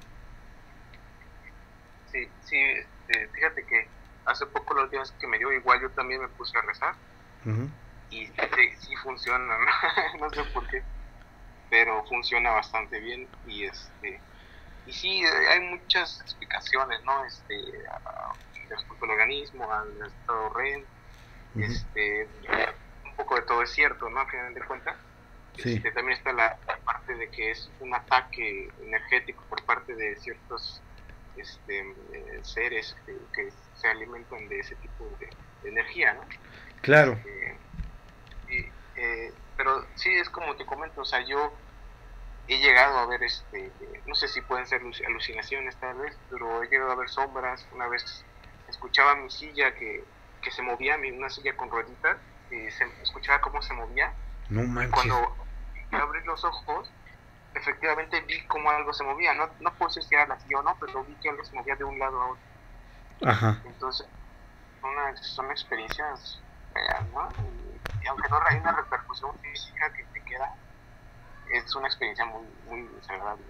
Sí, sí, este, fíjate que hace poco la última vez que me dio igual yo también me puse a rezar uh-huh. y sí, sí funciona, ¿no? No sé por qué, pero funciona bastante bien y este y sí hay muchas explicaciones, ¿no? Este a, respecto al organismo, al estado R E M, uh-huh. este un poco de todo es cierto, ¿no? Al final de cuentas, sí. este, también está la, la parte de que es un ataque energético por parte de ciertos este, eh, seres que, que se alimentan de ese tipo de, de energía, ¿no? Claro. Este, y, eh, pero sí es como te comento, o sea, yo he llegado a ver, este, no sé si pueden ser alucinaciones tal vez, pero he llegado a ver sombras. Una vez escuchaba mi silla que, que se movía, una silla con rueditas, y se escuchaba cómo se movía. No manches. Y cuando abrí los ojos, efectivamente vi cómo algo se movía. No, no puedo decir si era la silla o no, pero vi que algo se movía de un lado a otro. Ajá. Entonces, una, son experiencias reales, ¿no? Y, y aunque no hay una repercusión física que te queda, es una experiencia muy, muy desagradable.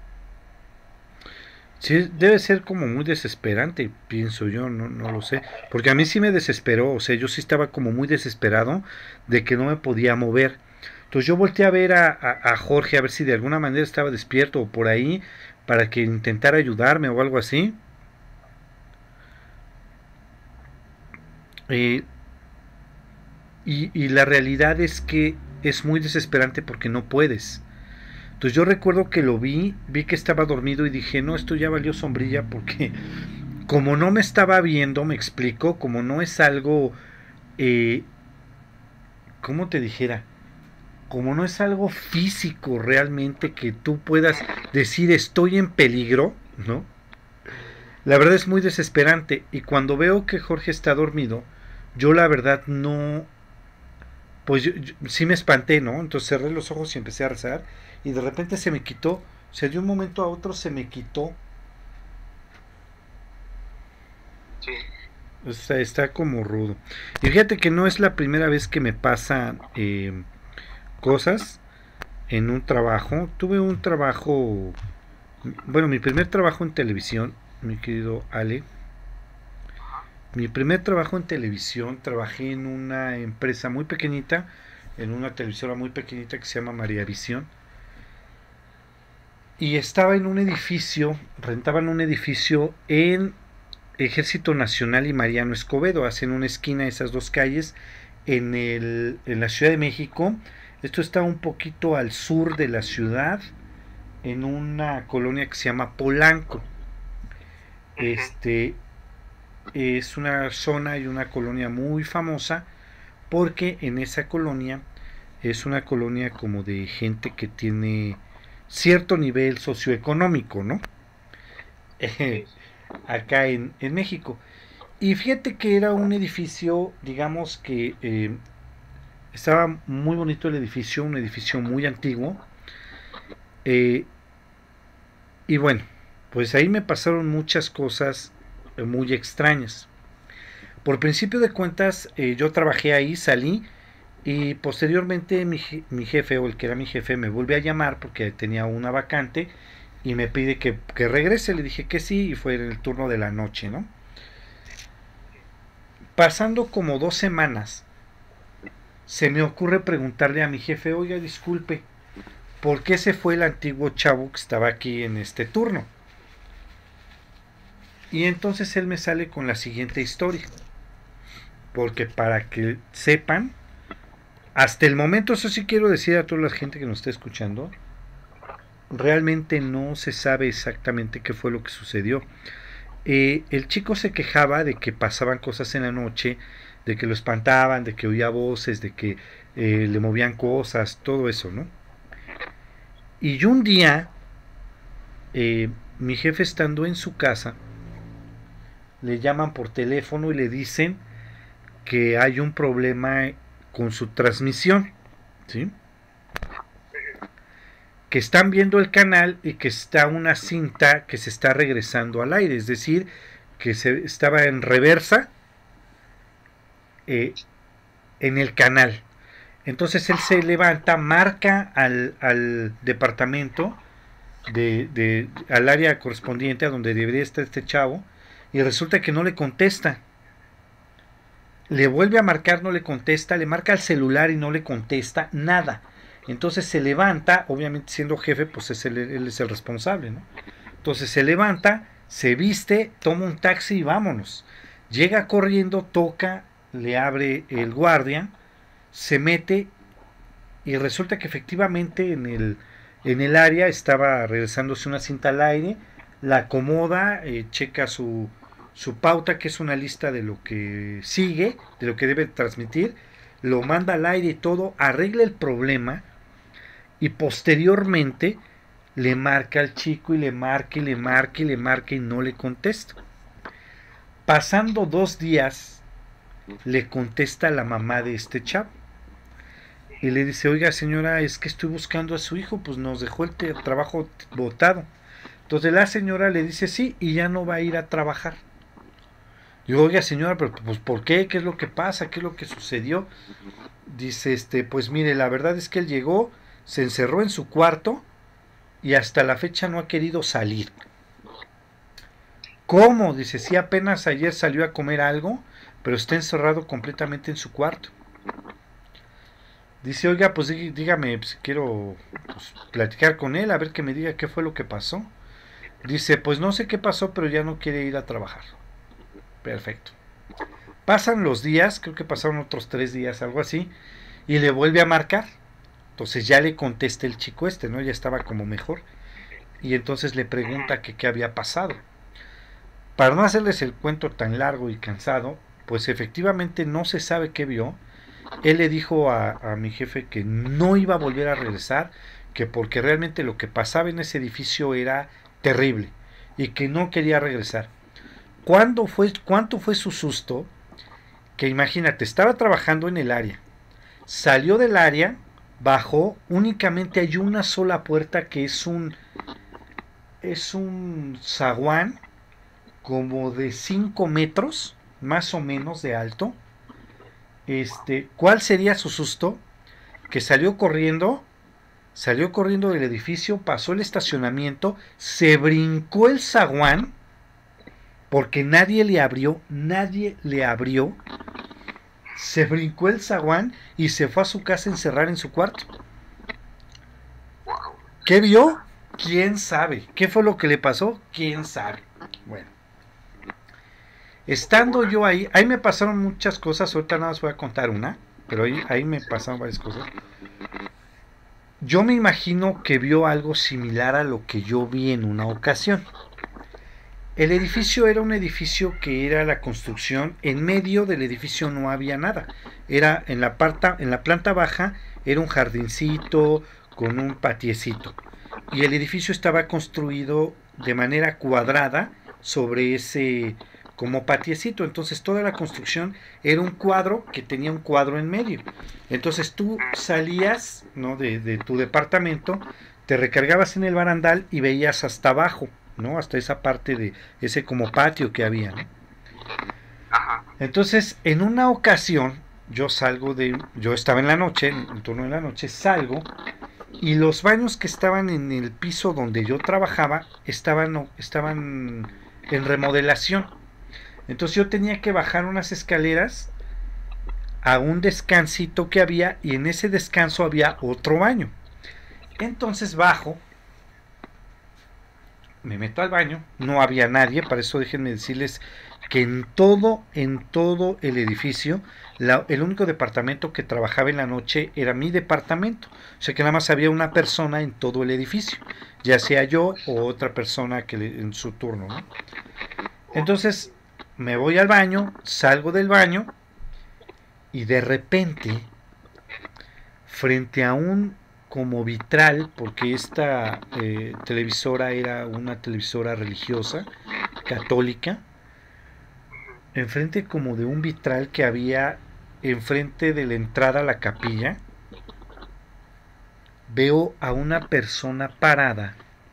Sí, debe ser como muy desesperante, pienso yo, no, no lo sé, porque a mí sí me desesperó, o sea, yo sí estaba como muy desesperado de que no me podía mover. Entonces yo volteé a ver a, a, a Jorge a ver si de alguna manera estaba despierto o por ahí para que intentara ayudarme o algo así. Eh, y, y la realidad es que es muy desesperante porque no puedes. Entonces yo recuerdo que lo vi, vi que estaba dormido y dije, no, esto ya valió sombrilla porque como no me estaba viendo, me explico, como no es algo, eh, ¿cómo te dijera? Como no es algo físico realmente que tú puedas decir estoy en peligro, ¿no? La verdad es muy desesperante. Y cuando veo que Jorge está dormido, yo la verdad no... Pues yo, yo, sí me espanté, ¿no? Entonces cerré los ojos y empecé a rezar. Y de repente se me quitó. O sea, de un momento a otro se me quitó. Sí. O sea, está como rudo. Y fíjate que no es la primera vez que me pasan eh, cosas en un trabajo. Tuve un trabajo... Bueno, mi primer trabajo en televisión, mi querido Ale. Mi primer trabajo en televisión, trabajé en una empresa muy pequeñita, en una televisora muy pequeñita que se llama María Visión. Y estaba en un edificio, rentaban un edificio en Ejército Nacional y Mariano Escobedo, hacen una esquina esas dos calles en, el, en la Ciudad de México. Esto está un poquito al sur de la ciudad, en una colonia que se llama Polanco. Este... Es una zona y una colonia muy famosa porque en esa colonia es una colonia como de gente que tiene cierto nivel socioeconómico, ¿no? Eh, acá en, en México. Y fíjate que era un edificio, digamos que eh, estaba muy bonito el edificio, un edificio muy antiguo. Eh, y bueno, pues ahí me pasaron muchas cosas muy extrañas. Por principio de cuentas, eh, yo trabajé ahí, salí y posteriormente mi, mi jefe, o el que era mi jefe, me vuelve a llamar porque tenía una vacante y me pide que, que regrese. Le dije que sí y fue en el turno de la noche, ¿no? Pasando como dos semanas, se me ocurre preguntarle a mi jefe, oiga, disculpe, ¿por qué se fue el antiguo chavo que estaba aquí en este turno? Y entonces él me sale con la siguiente historia. Porque para que sepan, hasta el momento, eso sí quiero decir a toda la gente que nos está escuchando, realmente no se sabe exactamente qué fue lo que sucedió. Eh, el chico se quejaba de que pasaban cosas en la noche, de que lo espantaban, de que oía voces, de que eh, le movían cosas, todo eso, ¿no? Y un día, eh, mi jefe estando en su casa, le llaman por teléfono y le dicen que hay un problema con su transmisión, ¿sí? Que están viendo el canal y que está una cinta que se está regresando al aire, es decir, que se estaba en reversa eh, en el canal. Entonces él se levanta, marca al, al departamento, de, de, al área correspondiente a donde debería estar este chavo, y resulta que no le contesta. Le vuelve a marcar, no le contesta, le marca al celular y no le contesta nada. Entonces se levanta, obviamente siendo jefe, pues es el, él es el responsable, ¿no? Entonces se levanta, se viste, toma un taxi y vámonos. Llega corriendo, toca, le abre el guardia, se mete y resulta que efectivamente en el, en el área estaba regresándose una cinta al aire, la acomoda, eh, checa su, su pauta, que es una lista de lo que sigue, de lo que debe transmitir, lo manda al aire y todo, arregla el problema y posteriormente le marca al chico y le marca y le marca y le marca y no le contesta. Pasando dos días, le contesta la mamá de este chavo y le dice, oiga señora, es que estoy buscando a su hijo, pues nos dejó el trabajo botado. Entonces la señora le dice sí y ya no va a ir a trabajar. Digo, oiga señora, pero pues ¿por qué? ¿Qué es lo que pasa? ¿Qué es lo que sucedió? Dice, este, pues mire, la verdad es que él llegó, se encerró en su cuarto y hasta la fecha no ha querido salir. ¿Cómo? Dice, sí, apenas ayer salió a comer algo, pero está encerrado completamente en su cuarto. Dice, oiga, pues dígame, pues, quiero pues, platicar con él, a ver que me diga qué fue lo que pasó. Dice, pues no sé qué pasó, pero ya no quiere ir a trabajar. Perfecto. Pasan los días, creo que pasaron otros tres días, algo así, y le vuelve a marcar. Entonces ya le contesta el chico este, ¿no? Ya estaba como mejor. Y entonces le pregunta que qué había pasado. Para no hacerles el cuento tan largo y cansado, pues efectivamente no se sabe qué vio. Él le dijo a, a mi jefe que no iba a volver a regresar, que porque realmente lo que pasaba en ese edificio era terrible y que no quería regresar. ¿Cuándo fue, ¿Cuánto fue su susto? Que imagínate, estaba trabajando en el área, salió del área, bajó, únicamente hay una sola puerta que es un es un zaguán como de cinco metros más o menos de alto. Este, ¿cuál sería su susto? Que salió corriendo, salió corriendo del edificio, pasó el estacionamiento, se brincó el zaguán porque nadie le abrió, nadie le abrió. Se brincó el zaguán y se fue a su casa a encerrar en su cuarto. ¿Qué vio? ¿Quién sabe? ¿Qué fue lo que le pasó? ¿Quién sabe? Bueno. Estando yo ahí, ahí me pasaron muchas cosas, ahorita nada más voy a contar una, pero ahí, ahí me pasaron varias cosas. Yo me imagino que vio algo similar a lo que yo vi en una ocasión. El edificio era un edificio que era la construcción, en medio del edificio no había nada. Era en la, parta, en la planta baja, era un jardincito con un patiecito. Y el edificio estaba construido de manera cuadrada sobre ese como patiecito. Entonces toda la construcción era un cuadro que tenía un cuadro en medio. Entonces tú salías, ¿no?, de, de tu departamento, te recargabas en el barandal y veías hasta abajo, ¿no?, hasta esa parte de ese como patio que había, ¿no? Ajá. Entonces en una ocasión yo salgo de, yo estaba en la noche, en el turno de la noche, salgo y los baños que estaban en el piso donde yo trabajaba estaban, estaban en remodelación. Entonces yo tenía que bajar unas escaleras a un descansito que había, y en ese descanso había otro baño. Entonces bajo, me meto al baño, no había nadie. Para eso déjenme decirles que en todo, en todo el edificio, la, el único departamento que trabajaba en la noche era mi departamento. O sea que nada más había una persona en todo el edificio, ya sea yo o otra persona que le, en su turno, ¿no? Entonces me voy al baño, salgo del baño y de repente, frente a un como vitral, porque esta eh, televisora era una televisora religiosa, católica, enfrente como de un vitral que había enfrente de la entrada a la capilla, veo a una persona parada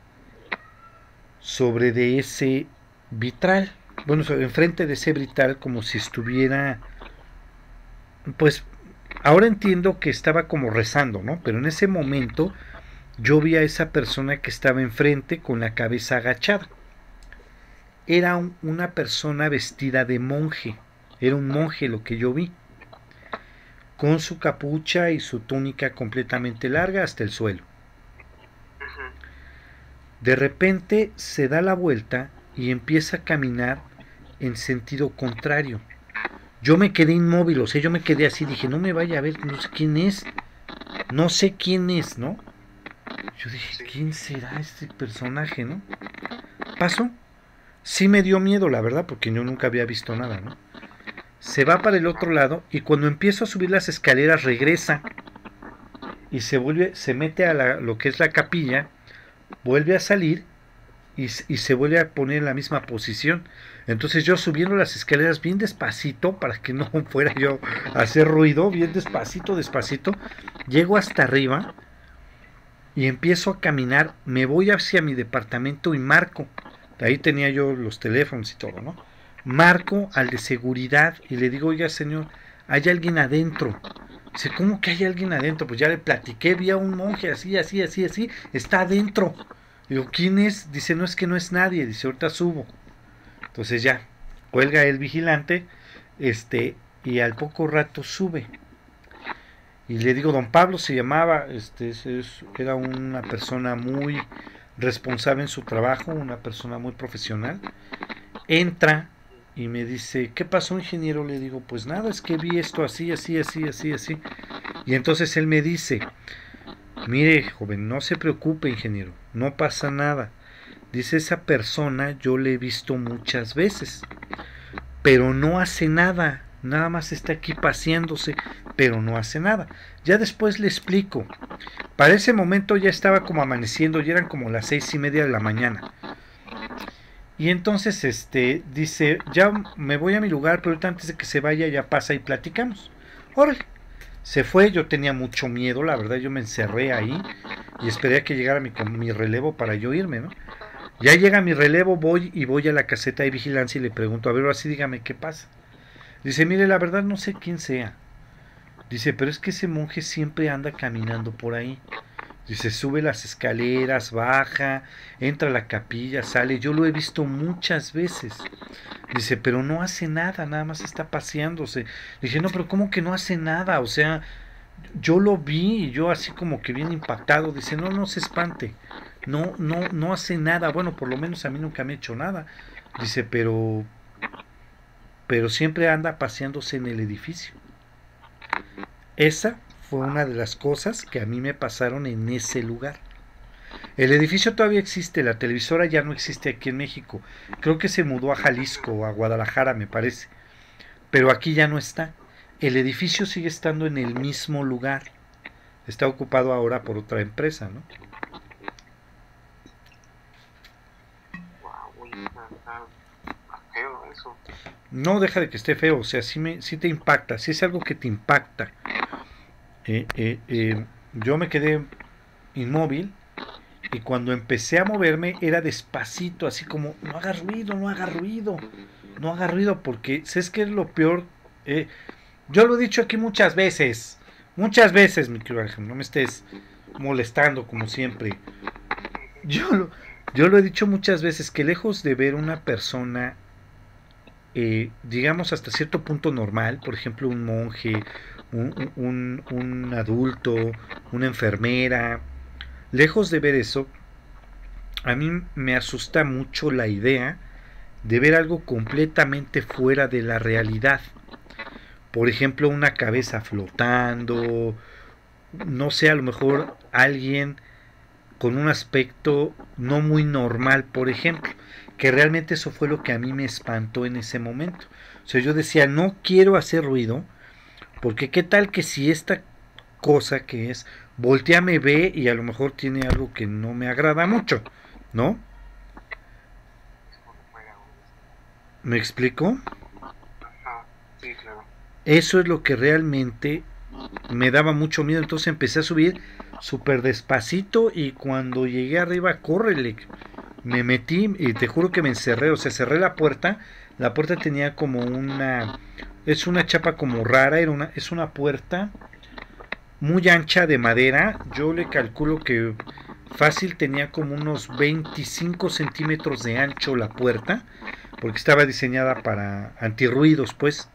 sobre de ese vitral. Bueno, enfrente de ese vitral, como si estuviera, pues, ahora entiendo que estaba como rezando, ¿no? Pero en ese momento yo vi a esa persona que estaba enfrente con la cabeza agachada. Era un, una persona vestida de monje, era un monje lo que yo vi, con su capucha y su túnica completamente larga hasta el suelo. De repente se da la vuelta y empieza a caminar en sentido contrario. Yo me quedé inmóvil, o sea, yo me quedé así, dije, no me vaya a ver, no sé quién es, no sé quién es, ¿no? Yo dije, ¿quién será este personaje, no? Pasó, sí me dio miedo, la verdad, porque yo nunca había visto nada, ¿no? Se va para el otro lado y cuando empiezo a subir las escaleras regresa y se vuelve, se mete a la, lo que es la capilla, vuelve a salir y, y se vuelve a poner en la misma posición. Entonces yo subiendo las escaleras bien despacito, para que no fuera yo a hacer ruido, bien despacito, despacito, llego hasta arriba y empiezo a caminar, me voy hacia mi departamento y marco, ahí tenía yo los teléfonos y todo, ¿no? Marco al de seguridad y le digo, oiga señor, hay alguien adentro. Dice, ¿cómo que hay alguien adentro? Pues ya le platiqué, vi a un monje así, así, así, así, está adentro. Digo, ¿quién es? Dice, no, es que no es nadie, dice, ahorita subo. Entonces ya, cuelga el vigilante, este, y al poco rato sube. Y le digo, don Pablo se llamaba, este, era una persona muy responsable en su trabajo, una persona muy profesional. Entra y me dice, ¿qué pasó, ingeniero? Le digo, pues nada, es que vi esto así, así, así, así, así. Y entonces él me dice, mire, joven, no se preocupe, ingeniero, no pasa nada. Dice, esa persona yo le he visto muchas veces, pero no hace nada, nada más está aquí paseándose, pero no hace nada. Ya después le explico. Para ese momento ya estaba como amaneciendo, ya eran como las seis y media de la mañana. Y entonces este dice, ya me voy a mi lugar, pero ahorita antes de que se vaya ya pasa y platicamos. Órale. Se fue, yo tenía mucho miedo, la verdad, yo me encerré ahí y esperé a que llegara mi, mi relevo para yo irme, ¿no? Ya llega mi relevo, voy y voy a la caseta de vigilancia y le pregunto, a ver, ahora sí dígame qué pasa. Dice, mire, la verdad no sé quién sea. Dice, pero es que ese monje siempre anda caminando por ahí. Dice, sube las escaleras, baja, entra a la capilla, sale. Yo lo he visto muchas veces. Dice, pero no hace nada, nada más está paseándose. Dije, no, pero ¿cómo que no hace nada? O sea, yo lo vi y yo así como que bien impactado. Dice, no, no se espante. No, no, no hace nada. Bueno, por lo menos a mí nunca me ha hecho nada. Dice, pero, pero siempre anda paseándose en el edificio. Esa fue una de las cosas que a mí me pasaron en ese lugar. El edificio todavía existe, la televisora ya no existe aquí en México. Creo que se mudó a Jalisco o a Guadalajara, me parece. Pero aquí ya no está. El edificio sigue estando en el mismo lugar. Está ocupado ahora por otra empresa, ¿no? Wow, está, está feo eso. No deja de que esté feo, o sea, sí, me, sí te impacta, sí es algo que te impacta. Eh, eh, eh, yo me quedé inmóvil y cuando empecé a moverme era despacito, así como, no haga ruido, no haga ruido, no haga ruido, porque ¿sabes qué es lo peor? Eh, yo lo he dicho aquí muchas veces, muchas veces, mi querido Ángel, no me estés molestando como siempre. Yo lo, yo lo he dicho muchas veces, que lejos de ver una persona, eh, digamos hasta cierto punto normal, por ejemplo un monje, un, un, un adulto, una enfermera, lejos de ver eso, a mí me asusta mucho la idea de ver algo completamente fuera de la realidad. Por ejemplo, una cabeza flotando, no sé, a lo mejor alguien con un aspecto no muy normal, por ejemplo, que realmente eso fue lo que a mí me espantó en ese momento. O sea, yo decía, no quiero hacer ruido, porque qué tal que si esta cosa que es, voltea, me ve y a lo mejor tiene algo que no me agrada mucho, ¿no? ¿Me explico? Ajá, sí, claro. Eso es lo que realmente me daba mucho miedo, entonces empecé a subir súper despacito y cuando llegué arriba, córrele, me metí y te juro que me encerré, o sea, cerré la puerta, la puerta tenía como una, es una chapa como rara, era una, es una puerta muy ancha de madera, yo le calculo que fácil tenía como unos veinticinco centímetros de ancho la puerta, porque estaba diseñada para antirruidos, pues.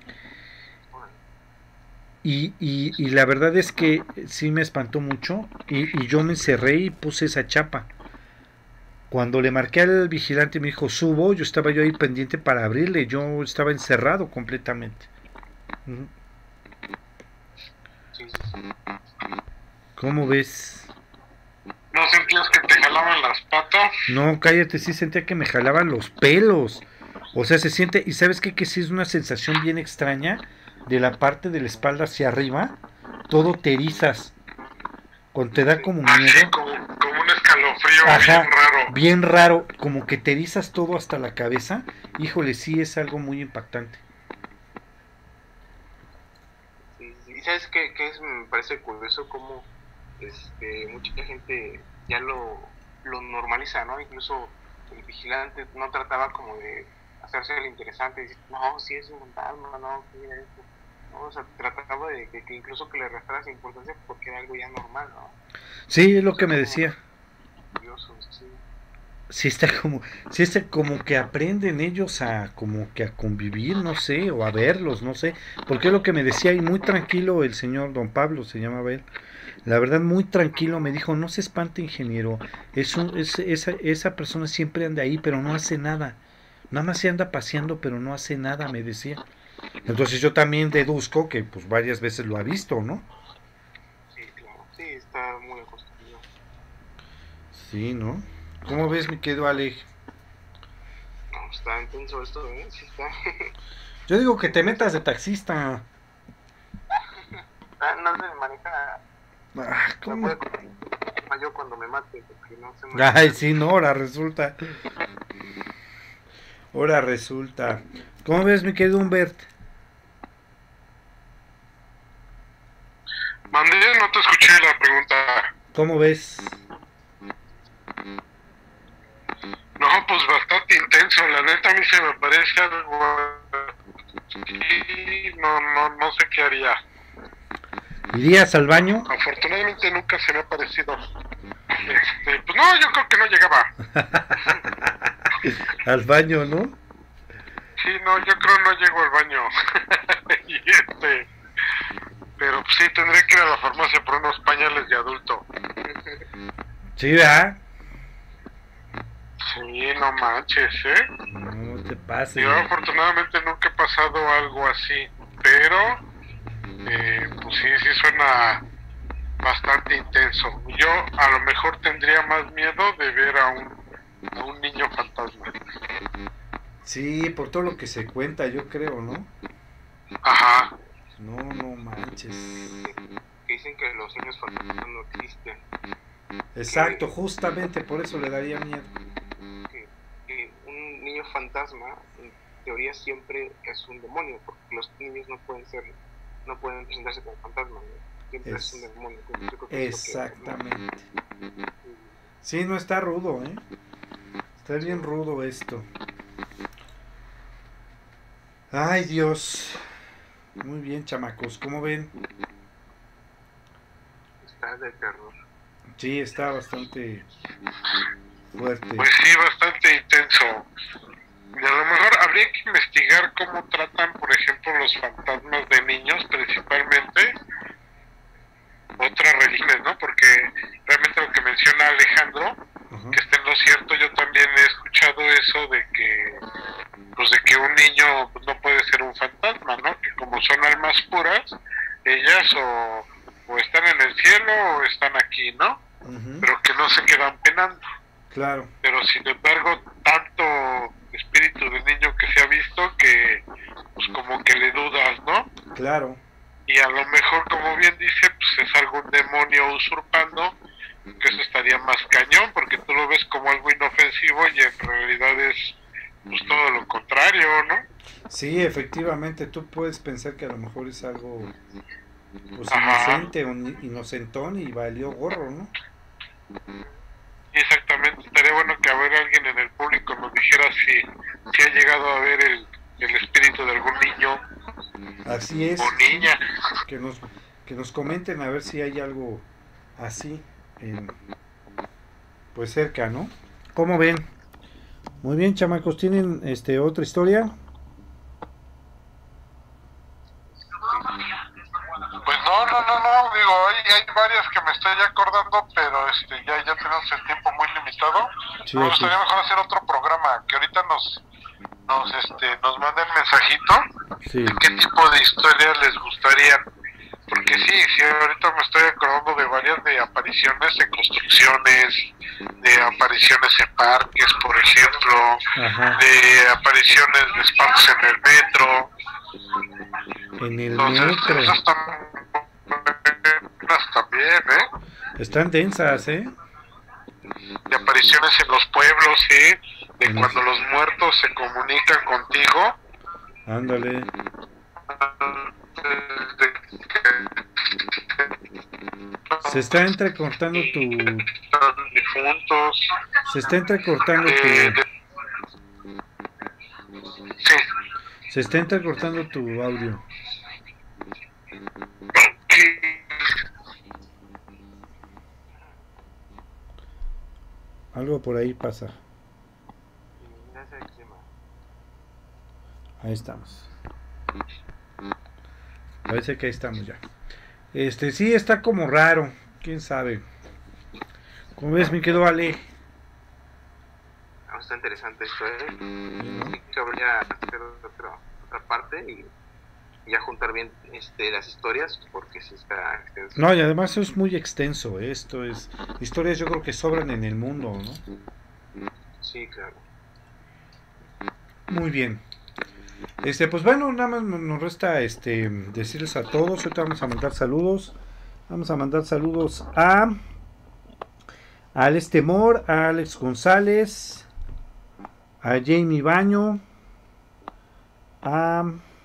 Y, y, y la verdad es que sí me espantó mucho y, y yo me encerré y puse esa chapa. Cuando le marqué al vigilante y me dijo subo, yo estaba yo ahí pendiente para abrirle, yo estaba encerrado completamente. Sí, sí, sí. ¿Cómo ves? ¿No sentías que te jalaban las patas? No, cállate, sí sentía que me jalaban los pelos. O sea, se siente, y ¿sabes qué? Que sí es una sensación bien extraña, de la parte de la espalda hacia arriba, todo te erizas. Cuando te da como Así miedo. como, como un escalofrío. Ajá, bien raro. bien raro, como que te erizas todo hasta la cabeza. Híjole, sí es algo muy impactante. Sí, sí. ¿Y sabes qué, qué es? Me parece curioso cómo este, mucha gente ya lo, lo normaliza, ¿no? Incluso el vigilante no trataba como de hacerse el interesante y decir, no, sí es un fantasma, no, mira esto. No, o sea, trataba de que, que incluso que le restaras importancia porque era algo ya normal, ¿no? Sí, es lo que me decía. Curioso, sí. Sí está como, sí está como que aprenden ellos a como que a convivir, no sé, o a verlos, no sé, porque es lo que me decía y muy tranquilo el señor don Pablo, se llamaba él. La verdad muy tranquilo me dijo, no se espante ingeniero, es un, es, esa, esa persona siempre anda ahí, pero no hace nada. Nada más se anda paseando, pero no hace nada, me decía. Entonces yo también deduzco que pues varias veces lo ha visto, ¿no? Sí, claro, sí, está muy acostumbrado. Sí, ¿no? ¿Cómo ves, mi querido Ale? No, está intenso esto, ¿eh? Sí está. Yo digo que te metas de taxista. Ah, no se maneja. Ah, ¿cómo? Yo cuando me mate, porque no se maneja. Ay, sí, no, ahora resulta. Ahora resulta. ¿Cómo ves, mi querido Humbert? Mandé, no te escuché la pregunta. ¿Cómo ves? No, pues bastante intenso, la neta a mí se me parece algo. Sí, no, no, no sé qué haría. ¿Irías al baño? Afortunadamente nunca se me ha parecido. Este, pues no, yo creo que no llegaba. Al baño, ¿no? Sí, no, yo creo no llego al baño. Y este, pero pues sí, tendré que ir a la farmacia por unos pañales de adulto. Sí, ¿verdad? Sí, no manches, ¿eh? No te pases. Yo afortunadamente nunca he pasado algo así, pero eh, pues sí, sí suena bastante intenso. Yo a lo mejor tendría más miedo de ver a un, a un niño fantasma. Sí, por todo lo que se cuenta, yo creo, ¿no? Ajá. No, no manches. Dicen que los niños fantasmas no existen. Exacto, que, justamente por eso le daría miedo. Que, que un niño fantasma, en teoría, siempre es un demonio, porque los niños no pueden ser, no pueden presentarse como fantasmas, ¿no? Siempre es, es un demonio. Yo creo que exactamente. Es lo que, ¿no? Sí, no está rudo, ¿eh? Está bien rudo esto. Ay, Dios. Muy bien, chamacos, ¿cómo ven? Está de terror. Sí, está bastante fuerte. Pues sí, bastante intenso. Y a lo mejor habría que investigar cómo tratan, por ejemplo, los fantasmas de niños, principalmente otras religiones, ¿no? Porque realmente lo que menciona Alejandro, uh-huh. que está en lo cierto, yo también he escuchado eso de que, pues de que un niño pues, no puede ser un fantasma, ¿no? Que como son almas puras, ellas o, o están en el cielo o están aquí, ¿no? Uh-huh. Pero que no se quedan penando. Claro. Pero sin embargo, tanto espíritu de niño que se ha visto que, pues como que le dudas, ¿no? Claro. Y a lo mejor, como bien dice, pues es algún demonio usurpando, que eso estaría más cañón, porque tú lo ves como algo inofensivo y en realidad es pues todo lo contrario, ¿no? Sí, efectivamente, tú puedes pensar que a lo mejor es algo pues inocente o inocentón y valió gorro, ¿no? Exactamente, estaría bueno que a ver alguien en el público nos dijera si, si ha llegado a ver el, el espíritu de algún niño. Así es. O niña. Que nos, que nos comenten a ver si hay algo así en, pues cerca, ¿no? ¿Cómo ven? Muy bien, chamacos, ¿tienen este otra historia? Pues no, no, no, no, digo, hay, hay varias que me estoy acordando, pero este ya, ya tenemos el tiempo muy limitado. Sí, me gustaría mejor hacer otro programa, que ahorita nos nos este nos manden mensajito sí. de qué tipo de historias les gustaría. Porque sí, sí, ahorita me estoy acordando de varias de apariciones en construcciones, de apariciones en parques, por ejemplo, ajá. de apariciones de espantos en el metro. En el Entonces, metro. Esas también, también, ¿eh? Están densas, ¿eh? De apariciones en los pueblos, ¿eh? De en cuando el... los muertos se comunican contigo. Ándale. Se está entrecortando tu... Difuntos. Se está entrecortando tu... Sí. Se está entrecortando tu audio. Algo por ahí pasa. Ahí estamos. Parece que ahí estamos ya. Este, sí, está como raro. ¿Quién sabe? ¿Cómo ves, mi querido Ale? Ah, está interesante esto, ¿eh? ¿No? Sí, que habría hacer otra, otra parte y ya juntar bien este, las historias, porque sí está extenso. No, y además es muy extenso. ¿eh? Esto es... Historias yo creo que sobran en el mundo, ¿no? Sí, claro. Muy bien. Este, pues bueno, nada más nos resta este decirles a todos. Ahorita vamos a mandar saludos. Vamos a mandar saludos a, a Alex Temor, a Alex González, a Jamie Baño, a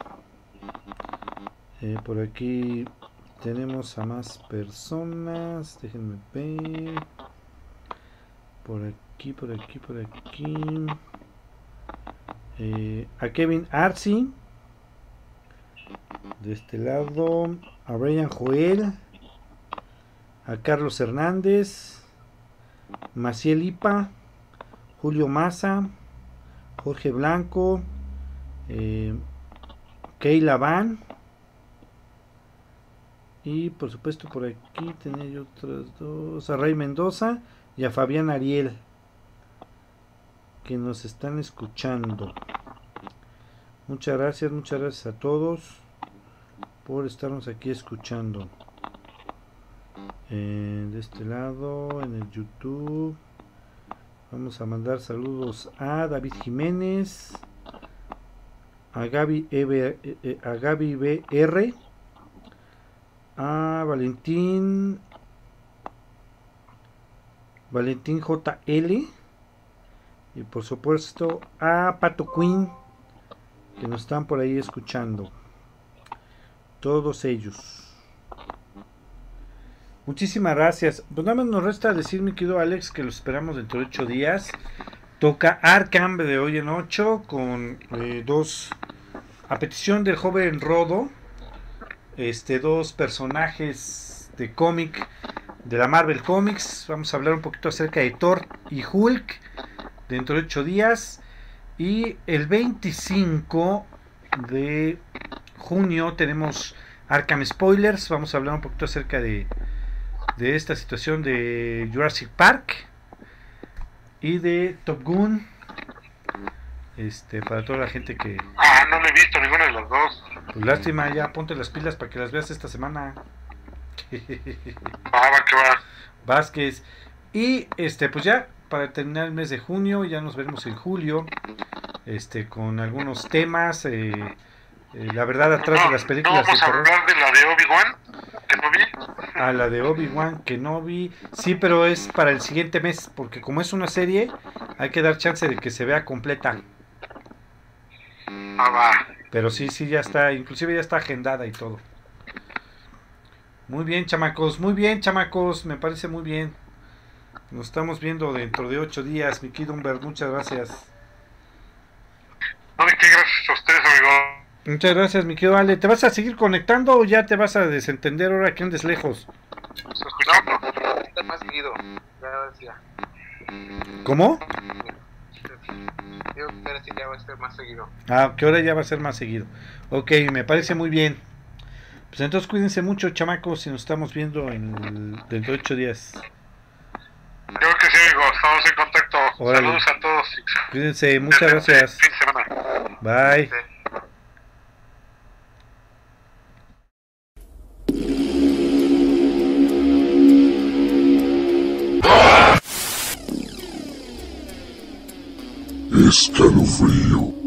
eh, por aquí tenemos a más personas. Déjenme ver. Por aquí, por aquí, por aquí. Eh, a Kevin Arce. De este lado. A Brian Joel. A Carlos Hernández. Maciel Ipa. Julio Maza. Jorge Blanco. Eh, Keila Van. Y por supuesto por aquí tenía otros dos. A Ray Mendoza. Y a Fabián Ariel, que nos están escuchando. Muchas gracias, muchas gracias a todos por estarnos aquí escuchando. Eh, de este lado, en el YouTube, vamos a mandar saludos a David Jiménez, a Gaby, e B, a Gaby B R, a Valentín. Valentín J L y por supuesto a Pato Queen, que nos están por ahí escuchando, todos ellos. Muchísimas gracias. Pues nada más nos resta decir, mi querido Alex, que los esperamos dentro de ocho días. Toca Arkham de hoy en ocho con eh, dos, a petición del joven Rodo, este dos personajes de cómic de la Marvel Comics. Vamos a hablar un poquito acerca de Thor y Hulk dentro de ocho días. Y el veinticinco de junio tenemos Arkham Spoilers. Vamos a hablar un poquito acerca de, de esta situación de Jurassic Park y de Top Gun. Este, para toda la gente que... Ah, no lo he visto ninguna de las dos. Pues lástima, ya ponte las pilas para que las veas esta semana. Va, va, que va. Vázquez. Y este, pues ya para terminar el mes de junio, ya nos veremos en julio, este, con algunos temas. Eh, eh, la verdad, atrás no, de las películas. No vamos de a terror. hablar de la de Obi-Wan, que no vi. A la de Obi-Wan Kenobi. Sí, pero es para el siguiente mes, porque como es una serie, hay que dar chance de que se vea completa. Ah, va. Pero sí, sí, ya está, inclusive ya está agendada y todo. Muy bien, chamacos, muy bien, chamacos, me parece muy bien. Nos estamos viendo dentro de ocho días, mi querido Humbert, muchas gracias. No, de qué, gracias a ustedes, amigo. Muchas gracias, mi querido Ale. ¿Te vas a seguir conectando o ya te vas a desentender ahora que andes lejos? Se escuchaba más seguido. Ya decía. ¿Cómo? Yo creo que ya va a ser más seguido. Ah, que ahora ya va a ser más seguido. Ok, me parece muy bien. Pues entonces cuídense mucho, chamacos, y nos estamos viendo en el, dentro de ocho días. Creo que sí, amigo, estamos en contacto. Órale. Saludos a todos. Cuídense, muchas gracias. Fin de semana. Bye. Sí. Escalofrío.